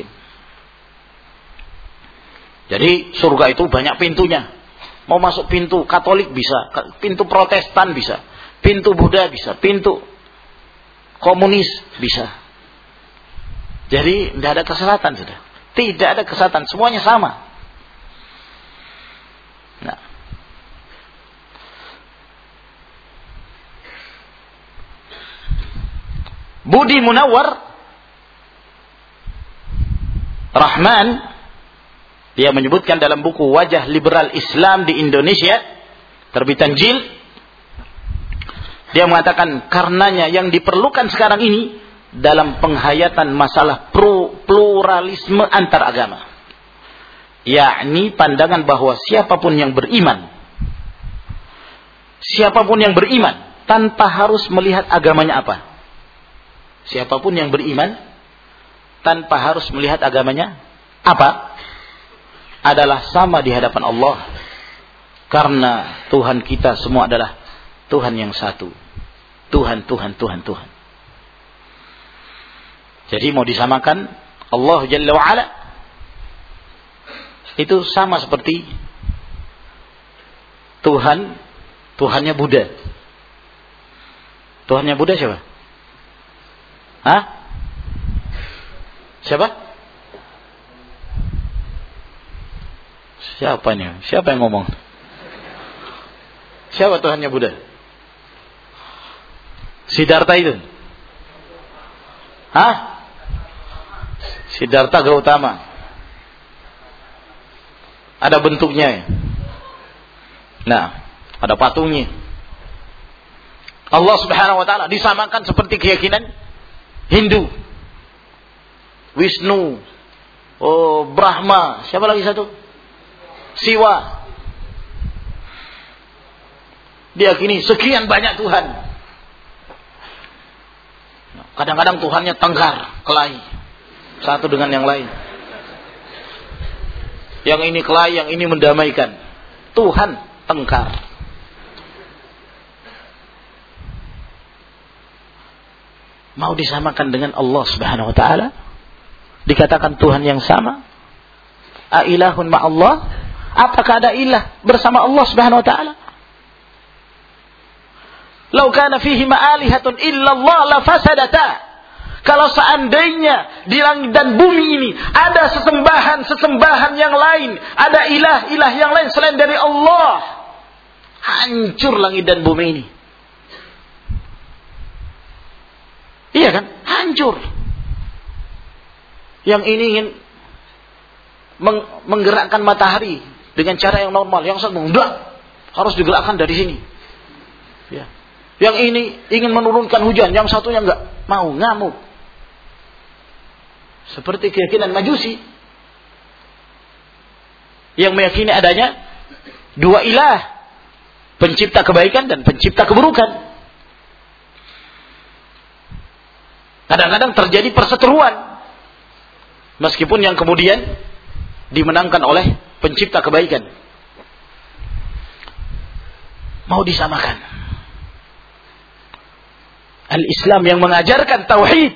Jadi surga itu banyak pintunya. Mau masuk pintu Katolik bisa, pintu Protestan bisa, pintu Buddha bisa, pintu komunis bisa. Jadi tidak ada kesesatan sudah. Tidak ada kesesatan, semuanya sama. Nah. Budi Munawwar Rahman, dia menyebutkan dalam buku Wajah Liberal Islam di Indonesia, terbitan Jil, dia mengatakan karenanya yang diperlukan sekarang ini dalam penghayatan masalah pluralisme antar agama, yakni pandangan bahwa siapapun yang beriman, siapapun yang beriman tanpa harus melihat agamanya apa, siapapun yang beriman tanpa harus melihat agamanya apa, adalah sama di hadapan Allah. Karena Tuhan kita semua adalah Tuhan yang satu. Tuhan, Tuhan, Tuhan, Tuhan. Jadi mau disamakan Allah Jalla wa'ala itu sama seperti Tuhan, Tuhannya Buddha. Tuhannya Buddha siapa? Hah? Siapa? Siapa ini? Siapa yang ngomong? Siapa Tuhannya Buddha? Siddhartha itu? Hah? Siddhartha Gautama. Ada bentuknya ya? Nah, ada patungnya. Allah Subhanahu wa taala disamakan seperti keyakinan Hindu, Wisnu, oh Brahma, siapa lagi satu? Siwa. Diyakini sekian banyak Tuhan. Kadang-kadang Tuhannya tengkar, kelahi satu dengan yang lain. Yang ini kelahi, yang ini mendamaikan. Tuhan tengkar. Mau disamakan dengan Allah Subhanahu wa taala? Dikatakan Tuhan yang sama? A ilahun ma'allah? Apakah ada ilah bersama Allah Subhanahu wa taala? Lau kana fihi ma'alihatun illallah la fasadata. Kalau seandainya di langit dan bumi ini ada sesembahan-sesembahan yang lain, ada ilah-ilah yang lain selain dari Allah, hancur langit dan bumi ini. Iya kan? Hancur. Yang ini ingin menggerakkan matahari dengan cara yang normal, yang satu enggak, harus digerakkan dari sini. Ya. Yang ini ingin menurunkan hujan, yang satunya enggak mau, ngamuk. Seperti keyakinan Majusi yang meyakini adanya dua ilah, pencipta kebaikan dan pencipta keburukan. Kadang-kadang terjadi perseteruan, meskipun yang kemudian dimenangkan oleh pencipta kebaikan. Mau disamakan. Al-Islam yang mengajarkan tauhid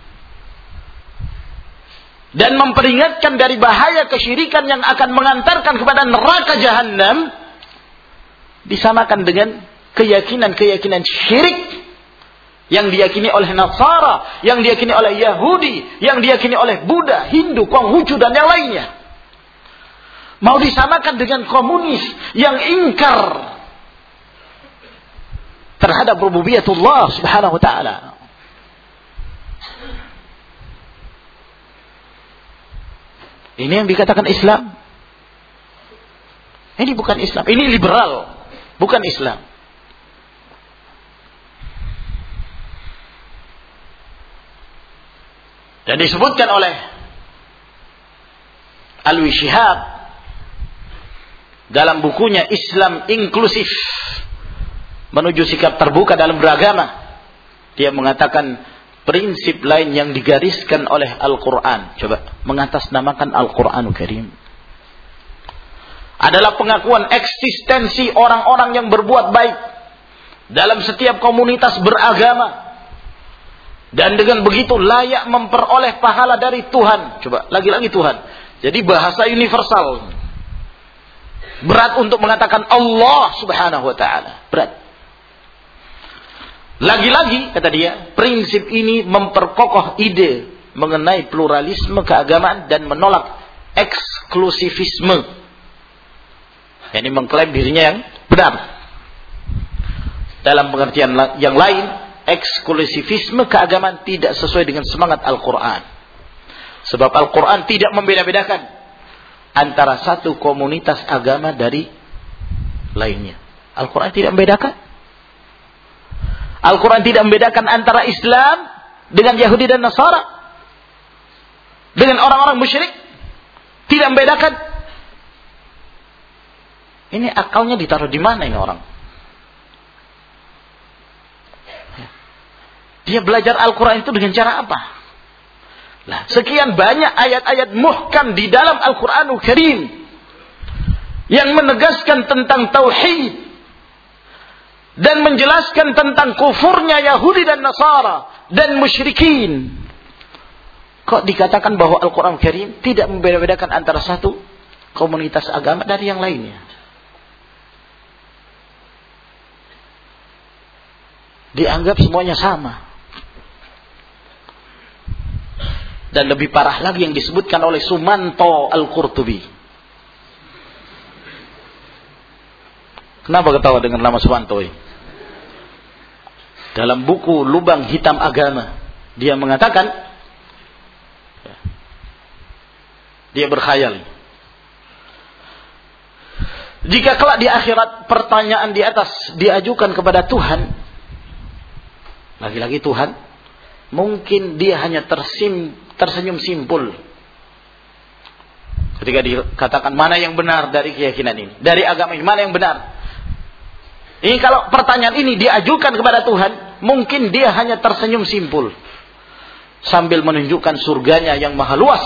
dan memperingatkan dari bahaya kesyirikan yang akan mengantarkan kepada neraka jahanam, disamakan dengan keyakinan-keyakinan syirik yang diyakini oleh Nasara, yang diyakini oleh Yahudi, yang diyakini oleh Buddha, Hindu, Konghucu dan yang lainnya. Mau disamakan dengan komunis yang ingkar terhadap rububiyatullah Subhanahu wa taala. Ini yang dikatakan Islam. Ini bukan Islam, ini liberal, bukan Islam. Dan disebutkan oleh Alwi Shihab dalam bukunya Islam Inklusif menuju sikap terbuka dalam beragama. Dia mengatakan prinsip lain yang digariskan oleh Al-Quran, coba mengatasnamakan Al-Quranul Karim, adalah pengakuan eksistensi orang-orang yang berbuat baik dalam setiap komunitas beragama, dan dengan begitu layak memperoleh pahala dari Tuhan. Coba, lagi-lagi Tuhan. Jadi bahasa universal. Berat untuk mengatakan Allah Subhanahu wa taala. Berat. Lagi-lagi, kata dia, prinsip ini memperkokoh ide mengenai pluralisme keagamaan dan menolak eksklusivisme. Ini mengklaim dirinya yang benar. Dalam pengertian yang lain, eksklusivisme keagamaan tidak sesuai dengan semangat Al-Quran. Sebab Al-Quran tidak membeda-bedakan antara satu komunitas agama dari lainnya. Al-Quran tidak membedakan. Al-Quran tidak membedakan antara Islam dengan Yahudi dan Nasara, dengan orang-orang musyrik. Tidak membedakan. Ini akalnya ditaruh di mana ini orang? Dia belajar Al-Quran itu dengan cara apa? Nah, sekian banyak ayat-ayat muhkam di dalam Al-Quranul Karim yang menegaskan tentang tauhid dan menjelaskan tentang kufurnya Yahudi dan Nasara dan musyrikin. Kok dikatakan bahwa Al-Quran Karim tidak membeda-bedakan antara satu komunitas agama dari yang lainnya? Dianggap semuanya sama. Dan lebih parah lagi yang disebutkan oleh Sumanto Al-Qurtubi. Kenapa ketawa dengan nama Sumanto ini? Dalam buku Lubang Hitam Agama, dia mengatakan, dia berkhayal, jika kelak di akhirat pertanyaan di atas diajukan kepada Tuhan, lagi-lagi Tuhan, mungkin dia hanya tersim, tersenyum simpul ketika dikatakan mana yang benar dari keyakinan ini, dari agama ini, mana yang benar. Ini kalau pertanyaan ini diajukan kepada Tuhan, mungkin dia hanya tersenyum simpul sambil menunjukkan surganya yang maha luas.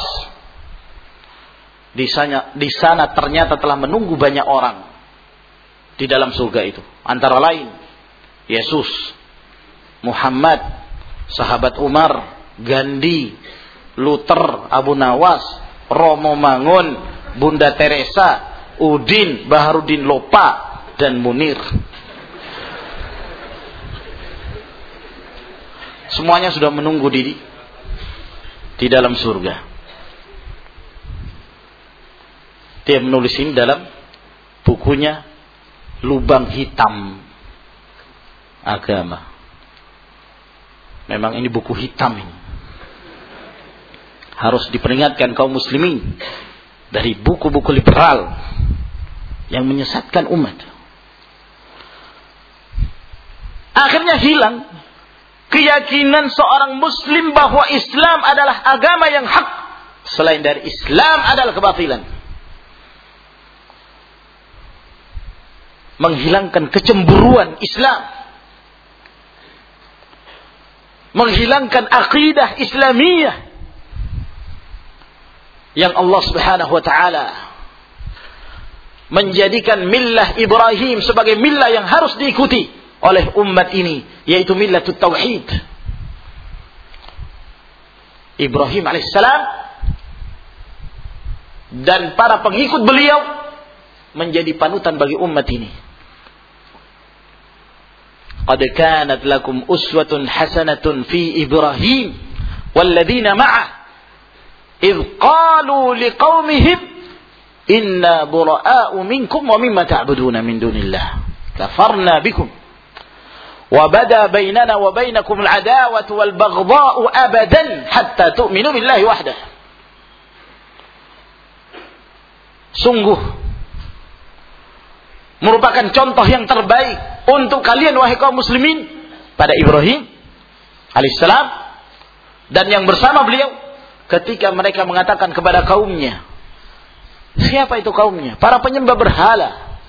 Di sana, di sana ternyata telah menunggu banyak orang di dalam surga itu. Antara lain Yesus, Muhammad, sahabat Umar, Gandhi, Luther, Abu Nawas, Romo Mangun, Bunda Teresa, Udin, Baharudin Lopa, dan Munir. Semuanya sudah menunggu di di dalam surga. Dia menulis ini dalam bukunya Lubang Hitam Agama. Memang ini buku hitam ini. Harus diperingatkan kaum muslimin dari buku-buku liberal yang menyesatkan umat. Akhirnya hilang keyakinan seorang muslim bahwa Islam adalah agama yang hak. Selain dari Islam adalah kebatilan. Menghilangkan kecemburuan Islam, menghilangkan akidah Islamiyah yang Allah Subhanahu wa taala menjadikan millah Ibrahim sebagai millah yang harus diikuti oleh umat ini, yaitu millatut tauhid. Ibrahim alaihissalam dan para pengikut beliau menjadi panutan bagi umat ini. Qad kanat lakum uswatun hasanatun fi Ibrahim walladzina ma'ah idh qalu liqaumihim inna bura'a'u minkum wa mimma ta'buduna min dunillah kafarna bikum wa bada bainana wa bainakum al-'adawatu wal baghdha'u abadan hatta tu'minu billahi wahdah. Sungguh merupakan contoh yang terbaik untuk kalian wahai kaum muslimin pada Ibrahim alaihissalam dan yang bersama beliau ketika mereka mengatakan kepada kaumnya. Siapa itu kaumnya? Para penyembah berhala,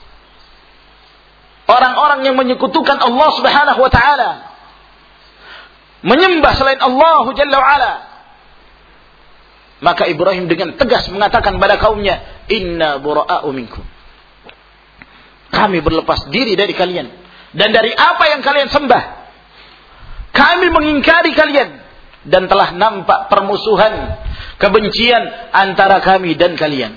orang-orang yang menyekutukan Allah Subhanahu wa taala, menyembah selain Allah Jalla wa ala. Maka Ibrahim dengan tegas mengatakan kepada kaumnya, inna bura'a'u minkum, kami berlepas diri dari kalian dan dari apa yang kalian sembah. Kami mengingkari kalian dan telah nampak permusuhan, kebencian antara kami dan kalian.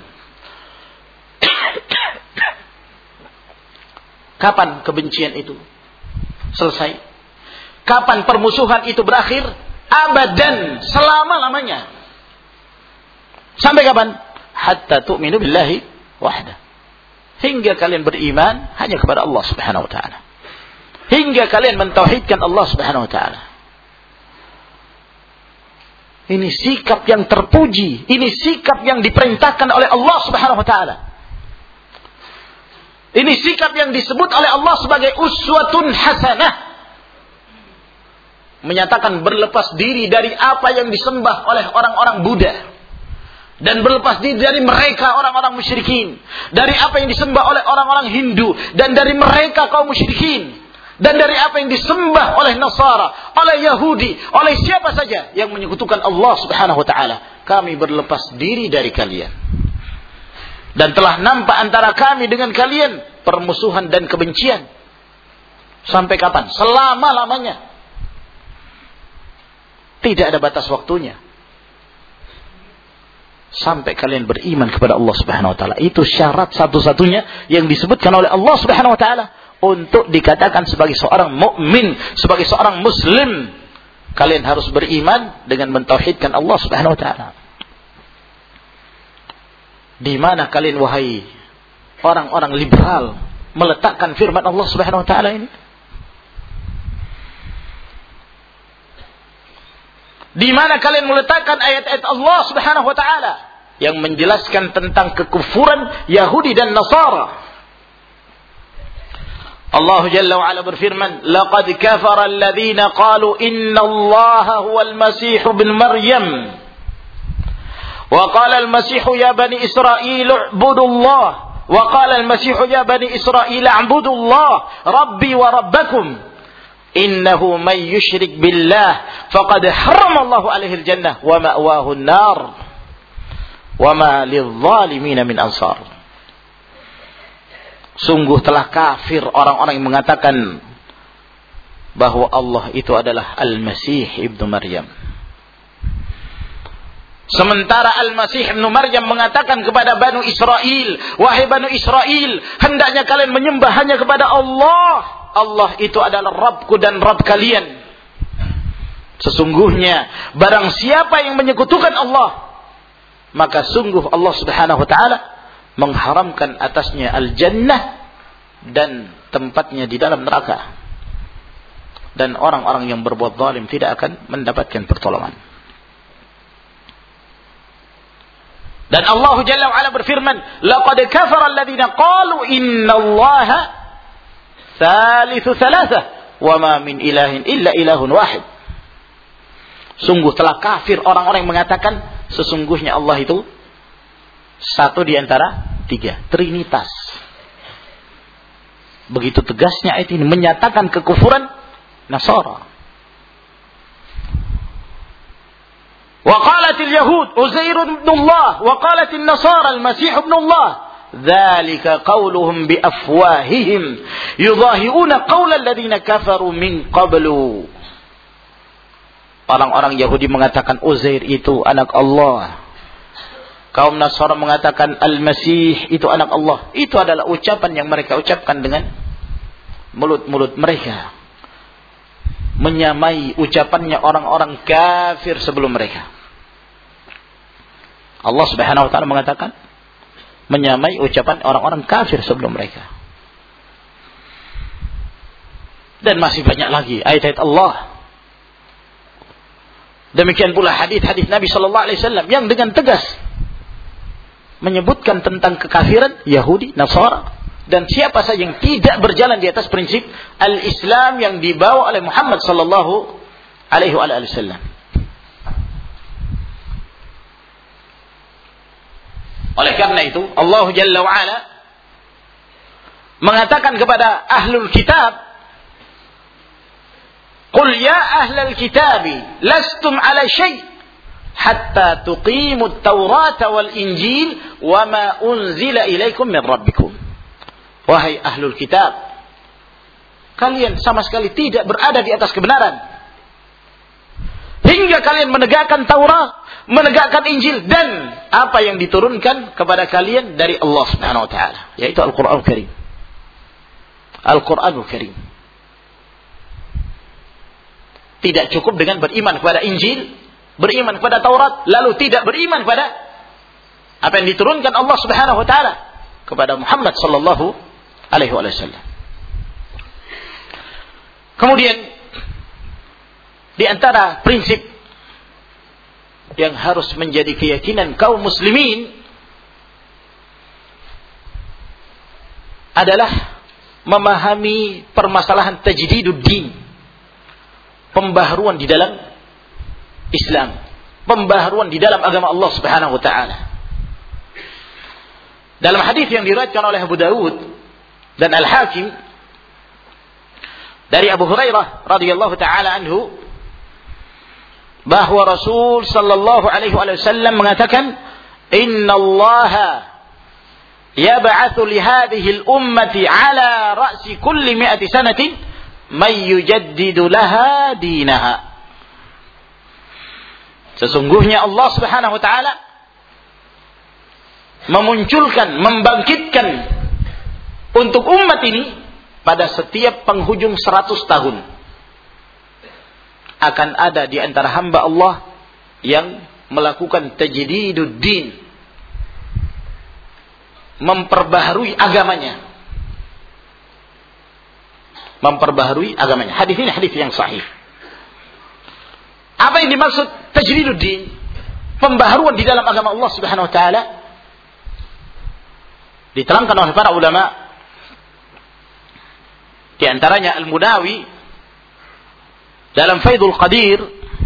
Kapan kebencian itu selesai? Kapan permusuhan itu berakhir? Abadan, selama-lamanya. Sampai kapan? Hatta tu'minu billahi wahdah. Hingga kalian beriman hanya kepada Allah Subhanahu wa taala. Hingga kalian mentauhidkan Allah Subhanahu wa taala. Ini sikap yang terpuji, ini sikap yang diperintahkan oleh Allah Subhanahu wa taala. Ini sikap yang disebut oleh Allah sebagai uswatun hasanah. Menyatakan berlepas diri dari apa yang disembah oleh orang-orang Buddha. Dan berlepas diri dari mereka orang-orang musyrikin, dari apa yang disembah oleh orang-orang Hindu, dan dari mereka kaum musyrikin, dan dari apa yang disembah oleh Nasara, oleh Yahudi, oleh siapa saja yang menyekutukan Allah Subhanahu wa taala. Kami berlepas diri dari kalian. Dan telah nampak antara kami dengan kalian permusuhan dan kebencian. Sampai kapan? Selama-lamanya. Tidak ada batas waktunya. Sampai kalian beriman kepada Allah Subhanahu wa taala. Itu syarat satu-satunya yang disebutkan oleh Allah Subhanahu wa taala untuk dikatakan sebagai seorang mukmin, sebagai seorang muslim. Kalian harus beriman dengan mentauhidkan Allah Subhanahu wa taala. Di mana kalian wahai orang-orang liberal meletakkan firman Allah Subhanahu wa taala ini? Di mana kalian meletakkan ayat-ayat Allah Subhanahu wa taala yang menjelaskan tentang kekufuran Yahudi dan Nasara? Allah Jalla wa Ala berfirman, "Laqad kafara alladziina qalu inna Allaha huwal Masih ibn Maryam. Wa qala al-Masih ya bani Israil i'budullah. Wa qala al-Masih ya bani Israil i'budullah rabbi wa rabbakum. Innahu man yushrik billah faqad harrama Allahu alaihi al-jannah wa ma'wahu an-nar. Wa ma lidh-dhalimin min ansar." Sungguh telah kafir orang-orang yang mengatakan bahwa Allah itu adalah Al-Masih ibnu Maryam. Sementara Al-Masih ibnu Maryam mengatakan kepada Banu Israel, "Wahai Banu Israel, hendaknya kalian menyembah hanya kepada Allah. Allah itu adalah Rabbku dan Rabb kalian. Sesungguhnya barang siapa yang menyekutukan Allah, maka sungguh Allah Subhanahu wa taala mengharamkan atasnya al-jannah dan tempatnya di dalam neraka. Dan orang-orang yang berbuat zalim tidak akan mendapatkan pertolongan." Dan Allah Jalla wa Ala berfirman, "Laqad kafara alladziina qalu innallaha tsalitsu tsalatsah wa ma min ilahin illa ilahun wahid." Sungguh telah kafir orang-orang yang mengatakan sesungguhnya Allah itu satu di antara tiga, trinitas. Begitu tegasnya ayat ini menyatakan kekufuran Nasara. Wa qalatil yahud Uzair ibn Allah wa qalatil nasara al-Masih ibn Allah. Dzalika qauluhum bi afwahihim yudahiuna qaulal ladzina kafaru min qablu. Orang-orang Yahudi mengatakan Uzair itu anak Allah. Kaum Nasara mengatakan Al-Masih itu anak Allah. Itu adalah ucapan yang mereka ucapkan dengan mulut-mulut mereka. Menyamai ucapannya orang-orang kafir sebelum mereka. Allah Subhanahu wa taala mengatakan menyamai ucapan orang-orang kafir sebelum mereka. Dan masih banyak lagi ayat-ayat Allah. Demikian pula hadis-hadis Nabi sallallahu alaihi wasallam yang dengan tegas menyebutkan tentang kekafiran Yahudi, Nasara, dan siapa saja yang tidak berjalan di atas prinsip al-Islam yang dibawa oleh Muhammad sallallahu alaihi wasallam. Oleh karena itu, Allah Jalla wa Ala mengatakan kepada ahlul kitab, "Qul ya ahlal kitabi lastum ala syai' hatta tuqimut Taurata wal Injil wa ma unzila ilaikum min rabbikum." Wahai ahlul kitab, kalian sama sekali tidak berada di atas kebenaran hingga kalian menegakkan Taurat, menegakkan Injil dan apa yang diturunkan kepada kalian dari Allah Subhanahu wa taala, yaitu Al-Qur'anul Karim. Al-Qur'anul Karim. Tidak cukup dengan beriman kepada Injil, beriman kepada Taurat, lalu tidak beriman kepada apa yang diturunkan Allah Subhanahu wa taala kepada Muhammad sallallahu alaihi wasallam. Kemudian di antara prinsip yang harus menjadi keyakinan kaum muslimin adalah memahami permasalahan tajdiduddin, pembaharuan di dalam Islam, pembaharuan di dalam agama Allah Subhanahu wa taala. Dalam hadis yang diriwayatkan oleh Abu Dawud dan Al-Hakim dari Abu Hurairah radhiyallahu taala anhu, bahwa Rasul sallallahu alaihi wasallam mengatakan, "Inna Allah yab'atsu li hadhihi al-ummati ala ra'si kulli mi'ati sanatin may yujaddidu laha dinaha." Sesungguhnya Allah Subhanahu wa taala memunculkan, membangkitkan untuk umat ini pada setiap penghujung seratus tahun akan ada di antara hamba Allah yang melakukan tajdiduddin, memperbaharui agamanya. Memperbaharui agamanya. Hadis ini hadis yang sahih. Apa yang dimaksud tajdiduddin? Pembaharuan di dalam agama Allah Subhanahu wa taala diterangkan oleh para ulama Di antaranya Al-Munawi dalam Faidul Qadir,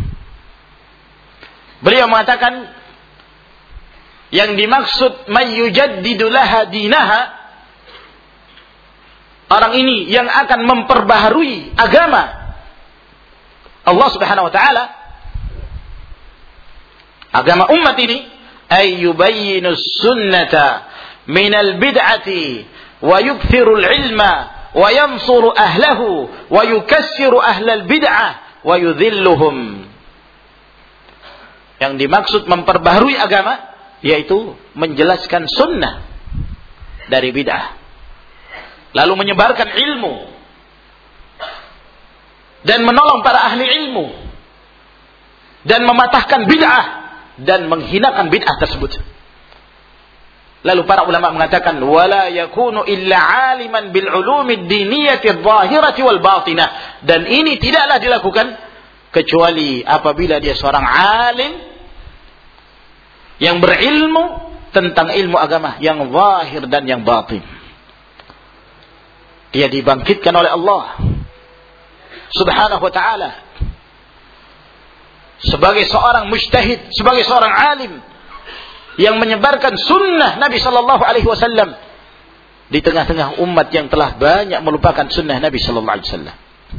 beliau mengatakan yang dimaksud may yujaddidu laha dinaha, orang ini yang akan memperbaharui agama Allah Subhanahu wa taala, agama umat ini, ay yubayyinu sunnata minal bid'ati wa yukthiru al-ilma wa yansuru ahlahu wa yukassiru ahlal bid'ah wa yudhilluhum. Yang dimaksud memperbaharui agama yaitu menjelaskan sunnah dari bid'ah, lalu menyebarkan ilmu dan menolong para ahli ilmu dan mematahkan bid'ah dan menghinakan bid'ah tersebut. Lalu para ulama mengatakan wala yakunu illa aliman bil ulumid diniyati adh-dhahirati wal batinah, dan ini tidaklah dilakukan kecuali apabila dia seorang alim yang berilmu tentang ilmu agama yang zahir dan yang batin. Dia dibangkitkan oleh Allah Subhanahu wa ta'ala sebagai seorang mujtahid, sebagai seorang alim yang menyebarkan sunnah Nabi sallallahu alaihi wasallam di tengah-tengah umat yang telah banyak melupakan sunnah Nabi sallallahu alaihi wasallam.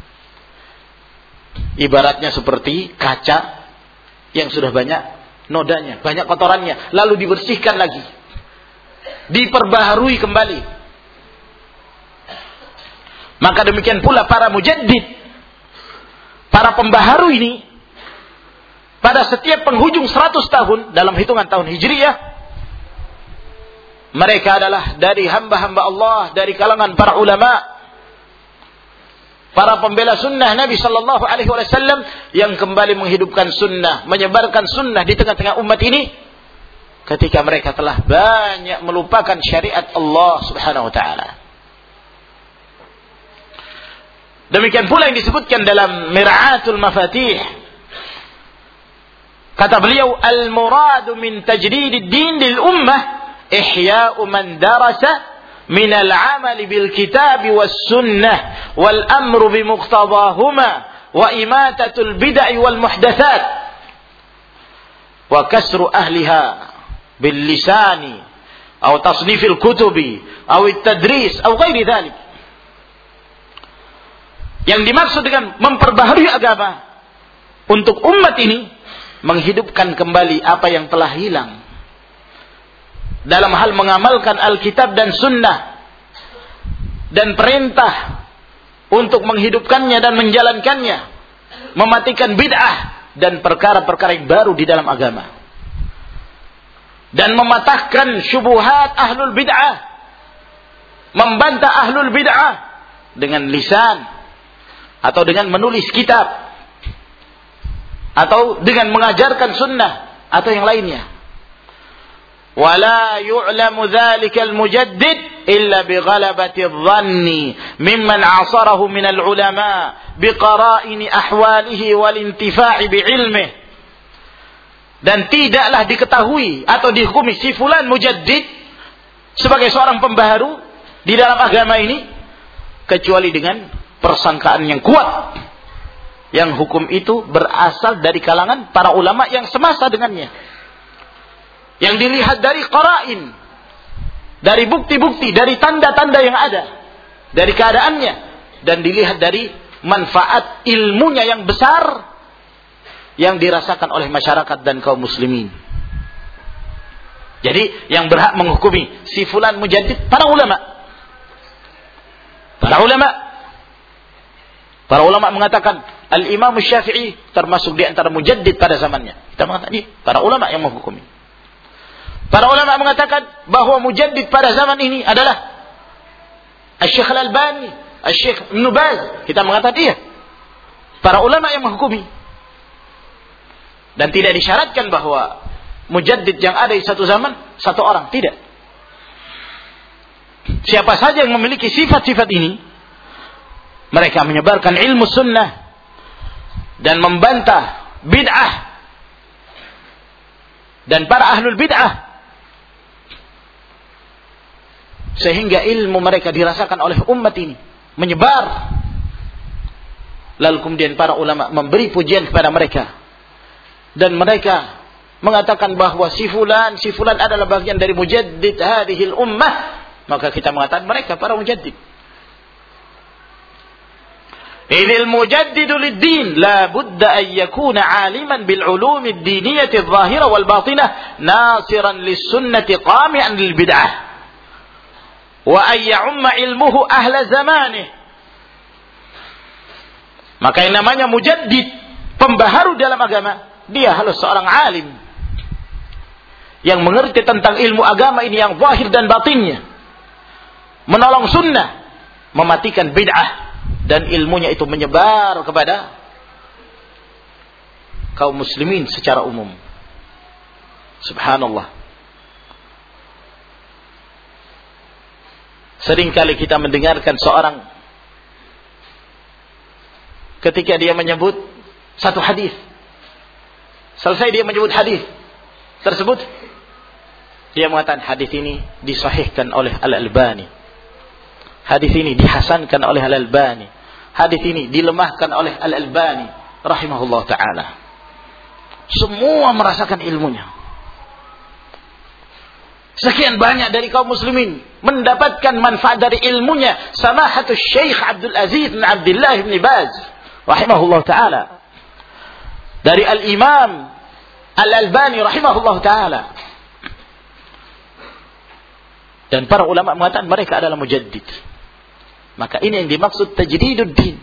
Ibaratnya seperti kaca yang sudah banyak nodanya, banyak kotorannya, lalu dibersihkan lagi, diperbaharui kembali. Maka demikian pula para mujaddid, para pembaharu ini, pada setiap penghujung seratus tahun dalam hitungan tahun Hijriyah, mereka adalah dari hamba-hamba Allah, dari kalangan para ulama, para pembela sunnah Nabi sallallahu alaihi wasallam yang kembali menghidupkan sunnah, menyebarkan sunnah di tengah-tengah umat ini ketika mereka telah banyak melupakan syariat Allah Subhanahu wa taala. Demikian pula yang disebutkan dalam Mir'atul Mafatih. Kata beliau, al-muradu min tajdidid din lil ummah ihya'u man darasa min al-amal bil kitab was sunnah wal amru bi muqtadahuma wa imatatul bid'ah wal muhdatsat wa kasru ahliha bil lisani aw tasnifil kutubi aw at-tadris aw ghairi dhalik. Yang dimaksud dengan memperbaharui agama untuk umat ini, menghidupkan kembali apa yang telah hilang dalam hal mengamalkan Alkitab dan Sunnah, dan perintah untuk menghidupkannya dan menjalankannya, mematikan bid'ah dan perkara-perkara yang baru di dalam agama, dan mematahkan syubuhat ahlul bid'ah, membantah ahlul bid'ah dengan lisan atau dengan menulis kitab atau dengan mengajarkan sunnah atau yang lainnya. ولا يعلم ذلك المجدد إلا بغلبة الظن ممن عاصره من العلماء بقرائن أحواله والانتفاع بعلمه. Dan tidaklah diketahui atau dihukumi si fulan mujaddid sebagai seorang pembaharu di dalam agama ini kecuali dengan persangkaan yang kuat, yang hukum itu berasal dari kalangan para ulama yang semasa dengannya, yang dilihat dari qara'in, dari bukti-bukti, dari tanda-tanda yang ada, dari keadaannya, dan dilihat dari manfaat ilmunya yang besar yang dirasakan oleh masyarakat dan kaum muslimin. Jadi yang berhak menghukumi si fulan mujaddid para ulama. Para ulama Para ulama mengatakan Al-Imam Syafi'i termasuk di antara mujaddid pada zamannya. Kita mengatakan ini para ulama yang menghukumi. Para ulama mengatakan bahwa mujaddid pada zaman ini adalah Asy-Syaikh Al-Albani, Asy-Syaikh Ibnu Baz. Kita mengatakan iya. Para ulama yang menghukumi. Dan tidak disyaratkan bahwa mujaddid yang ada di satu zaman satu orang, tidak. Siapa saja yang memiliki sifat-sifat ini, mereka menyebarkan ilmu sunnah dan membantah bid'ah dan para ahlul bid'ah, sehingga ilmu mereka dirasakan oleh umat ini menyebar. Lalu kemudian para ulama memberi pujian kepada mereka. Dan mereka mengatakan bahwa si fulan, si fulan adalah bagian dari mujaddid hadhil ummah. Maka kita mengatakan mereka para mujaddid. Idil mujaddidu lid-din la budda an yakuna aliman bil ulum ad-diniyah adh-dhahirah wal batinah nasiran lis-sunnati qami'an lil bid'ah wa an ya'umma ilmuhu ahla zamanih. Maka yang namanya mujaddid, pembaharu dalam agama, dia harus seorang alim yang mengerti tentang ilmu agama ini yang zahir dan batinnya, menolong sunnah, mematikan bid'ah, dan ilmunya itu menyebar kepada kaum muslimin secara umum. Subhanallah. Seringkali kita mendengarkan seorang ketika dia menyebut satu hadis, selesai dia menyebut hadis tersebut, dia mengatakan hadis ini disahihkan oleh Al-Albani, hadis ini dihasankan oleh Al-Albani, hadis ini dilemahkan oleh Al-Albani rahimahullah ta'ala. Semua merasakan ilmunya. Sekian banyak dari kaum muslimin mendapatkan manfaat dari ilmunya. Samahatul Syekh Abdul Aziz bin Abdullah bin Baz rahimahullah ta'ala, dari Al-Imam Al-Albani rahimahullah ta'ala. Dan para ulama mengatakan mereka adalah mujaddid. Maka ini yang dimaksud tajdiduddin.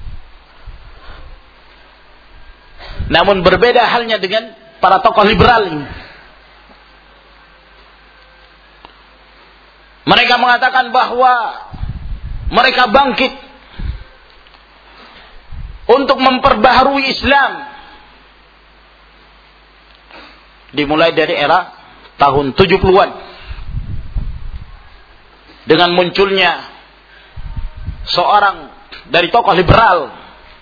Namun berbeda halnya dengan para tokoh liberal ini. Mereka mengatakan bahwa mereka bangkit untuk memperbaharui Islam. Dimulai dari era tahun tujuh puluhan. Dengan munculnya seorang dari tokoh liberal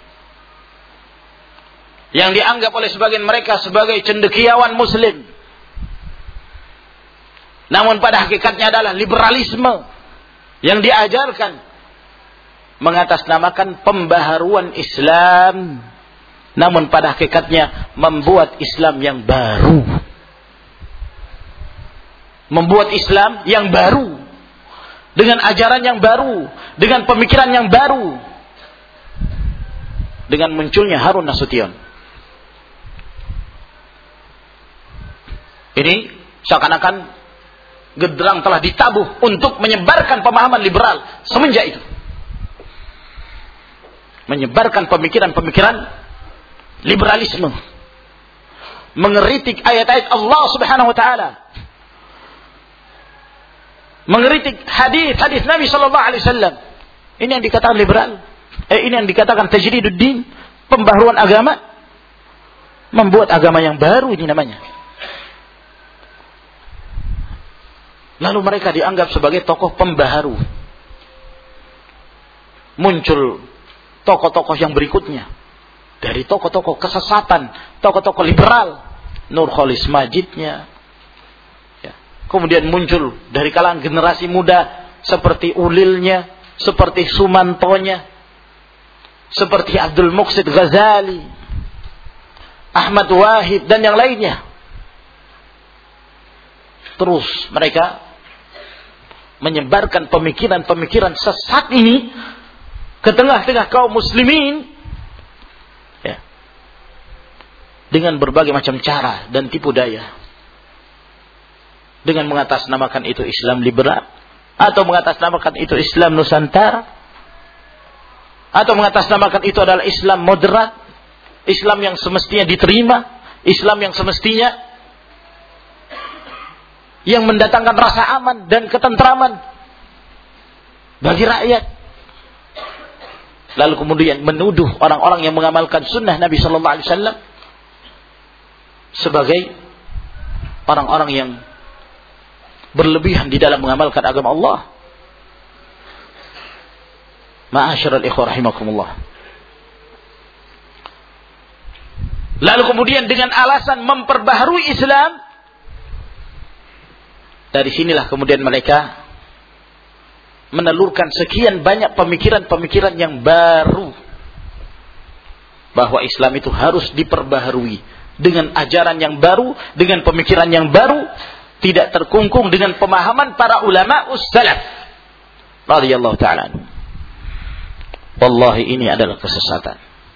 yang dianggap oleh sebagian mereka sebagai cendekiawan muslim. Namun pada hakikatnya adalah liberalisme yang diajarkan mengatasnamakan pembaharuan Islam, namun pada hakikatnya membuat Islam yang baru. Membuat Islam yang baru, dengan ajaran yang baru, dengan pemikiran yang baru, dengan munculnya Harun Nasution. Ini seakan-akan genderang telah ditabuh untuk menyebarkan pemahaman liberal semenjak itu. Menyebarkan pemikiran-pemikiran liberalisme, mengeritik ayat-ayat Allah Subhanahu wa taala, mengeritik hadis-hadis Nabi sallallahu alaihi wasallam. Ini yang dikatakan liberal. Eh, ini yang dikatakan tajdiduddin, pembaharuan agama, membuat agama yang baru ini namanya. Lalu mereka dianggap sebagai tokoh pembaharu. Muncul tokoh-tokoh yang berikutnya dari tokoh-tokoh kesesatan, tokoh-tokoh liberal, Nurcholish Madjidnya. Ya. Kemudian muncul dari kalangan generasi muda seperti Ulilnya, seperti Sumantonya, seperti Abdul Muqsid Ghazali, Ahmad Wahid dan yang lainnya. Terus mereka menyebarkan pemikiran-pemikiran sesat ini ke tengah-tengah kaum muslimin, ya, dengan berbagai macam cara dan tipu daya, dengan mengatasnamakan itu Islam liberal, atau mengatasnamakan itu Islam Nusantara, atau mengatasnamakan itu adalah Islam moderat, Islam yang semestinya diterima, Islam yang semestinya yang mendatangkan rasa aman dan ketentraman bagi rakyat. Lalu kemudian menuduh orang-orang yang mengamalkan sunnah Nabi sallallahu alaihi wasallam sebagai orang-orang yang berlebihan di dalam mengamalkan agama Allah. Ma'asyiral ikhwah rahimakumullah. Lalu kemudian dengan alasan memperbaharui Islam, dari sinilah kemudian mereka menelurkan sekian banyak pemikiran-pemikiran yang baru, bahwa Islam itu harus diperbaharui dengan ajaran yang baru, dengan pemikiran yang baru, tidak terkungkung dengan pemahaman para ulama us-salaf radhiyallahu ta'ala. Wallahi ini adalah kesesatan.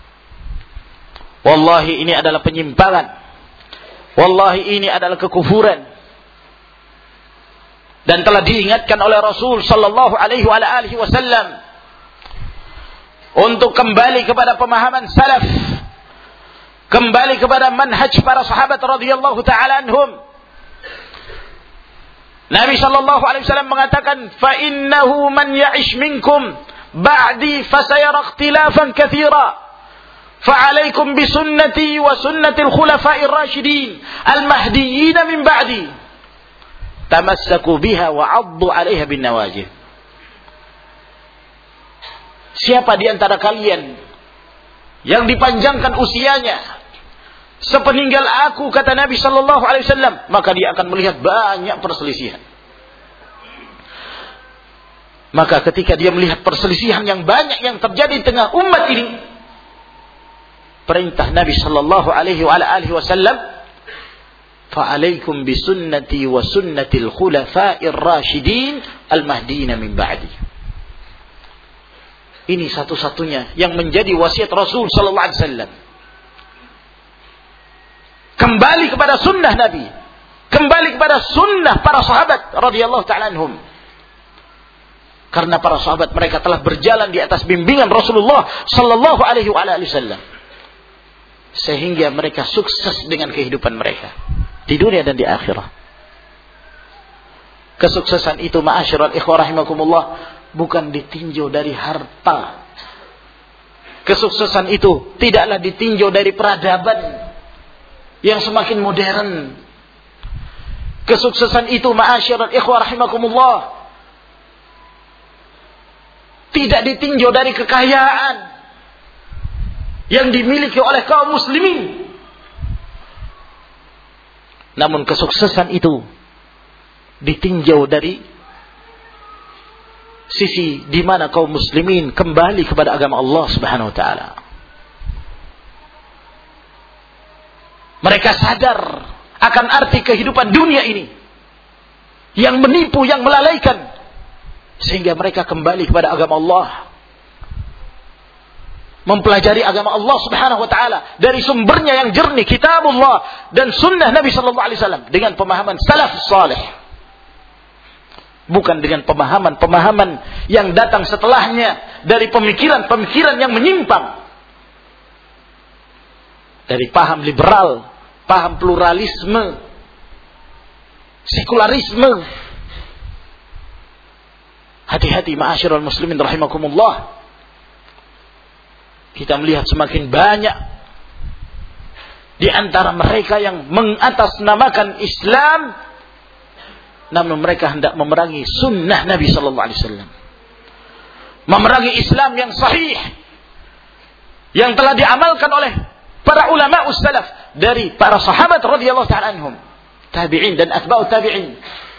Wallahi ini adalah penyimpangan. Wallahi ini adalah kekufuran. Dan telah diingatkan oleh Rasul sallallahu alaihi wa alihi wasallam untuk kembali kepada pemahaman salaf, kembali kepada manhaj para sahabat radhiyallahu ta'ala anhum. Nabi sallallahu alaihi wasallam mengatakan, "Fa innahu man ya'ish minkum ba'di fasayara ikhtilafan katsira. Fa'alaikum bi sunnati wa sunnati al-khulafa'ir rasyidin al-mahdiyyin min ba'di. Tamassaku biha wa 'addu 'alaiha bin nawajih." Siapa di antara kalian yang dipanjangkan usianya sepeninggal aku, kata Nabi sallallahu alaihi wasallam, maka dia akan melihat banyak perselisihan. Maka ketika dia melihat perselisihan yang banyak yang terjadi di tengah umat ini, perintah Nabi sallallahu alaihi wa alihi wasallam, "Fa'alaikum bisunnati wa sunnatil khulafa'ir rasyidin al-mahdiyyin min ba'di." Ini satu-satunya yang menjadi wasiat Rasul sallallahu alaihi wasallam. Kembali kepada sunnah Nabi, kembali kepada sunnah para sahabat radhiyallahu ta'ala anhum. Karena para sahabat mereka telah berjalan di atas bimbingan Rasulullah sallallahu alaihi wasallam, sehingga mereka sukses dengan kehidupan mereka di dunia dan di akhirat. Kesuksesan itu, ma'asyiral ikhwah rahimakumullah, bukan ditinjau dari harta. Kesuksesan itu tidaklah ditinjau dari peradaban yang semakin modern. Kesuksesan itu, ma'asyiral ikhwah rahimakumullah, tidak ditinjau dari kekayaan yang dimiliki oleh kaum muslimin. Namun kesuksesan itu ditinjau dari sisi di mana kaum muslimin kembali kepada agama Allah Subhanahu wa taala. Mereka sadar akan arti kehidupan dunia ini yang menipu, yang melalaikan, sehingga mereka kembali kepada agama Allah, mempelajari agama Allah Subhanahu wa taala dari sumbernya yang jernih, kitabullah dan sunnah Nabi sallallahu alaihi wasallam, dengan pemahaman salaf salih, bukan dengan pemahaman-pemahaman yang datang setelahnya dari pemikiran-pemikiran yang menyimpang, dari paham liberal, paham pluralisme, sekularisme. Hati-hati ma'asyiral muslimin rahimakumullah. Kita melihat semakin banyak di antara mereka yang mengatasnamakan Islam, namun mereka hendak memerangi sunnah Nabi sallallahu alaihi wasallam, memerangi Islam yang sahih yang telah diamalkan oleh para ulama us-salaf, dari para sahabat radhiyallahu ta'ala anhum, tabi'in dan atba'ut tabi'in.